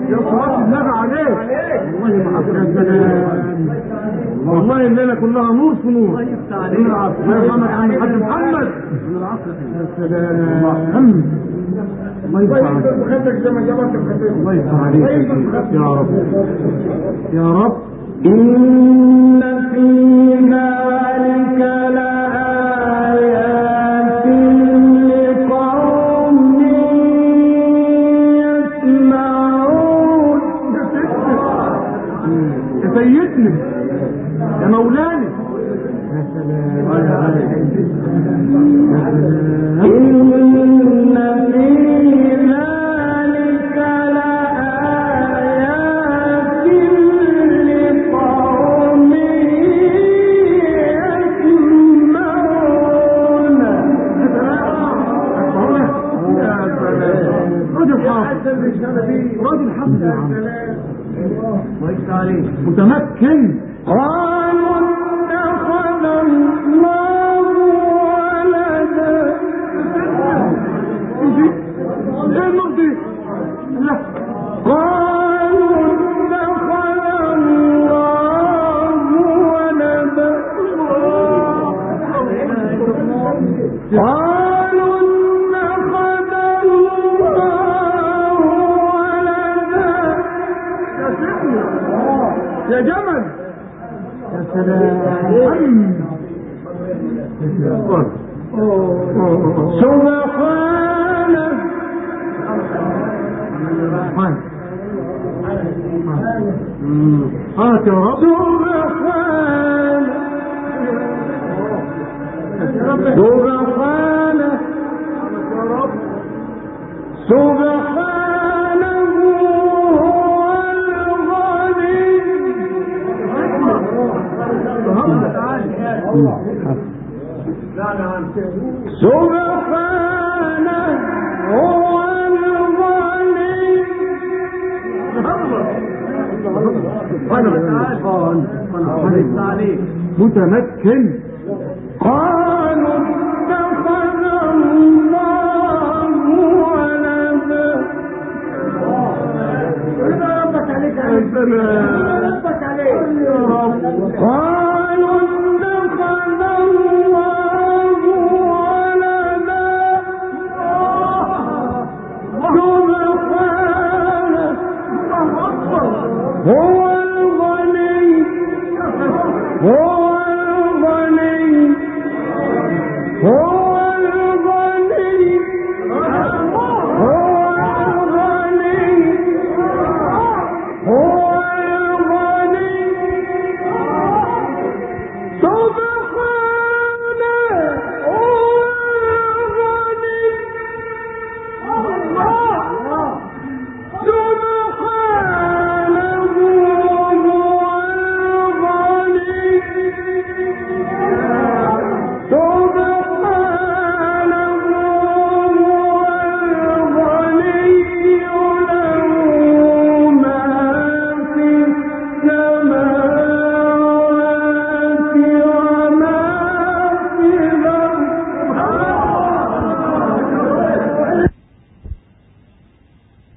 يا صلاة النبي عليك. والله ما حسنا. والله الليلة كلها نور في نور. الله يرحمك عم الحاج محمد. يا سلام. الله يفتح عليك. الله يفتح عليك يا رب يا رب. إن في ذلك لآيات لقوم يسمعون. يا سيدنا يا مولانا يا سلام. إن في ذلك لآيات لقوم يسمعون. يا سلام. رجل حافظ رجل حافظ يا عم. الله يفتح عليك. متمكن. قالوا اتخذ الله ولدا. ايه النقطة؟ لا. قالوا اتخذ الله ولدا. قالوا اتخذ الله ولدا. يا جمل. يا سلام. سبحانه. هات يا رب. سبحانه سبحانه سبحانه هو الغني. سبحانه هو الغني. متمكن. قالوا اتخذ الله ولدا. ربك عليك يا ربك عليك يا رب.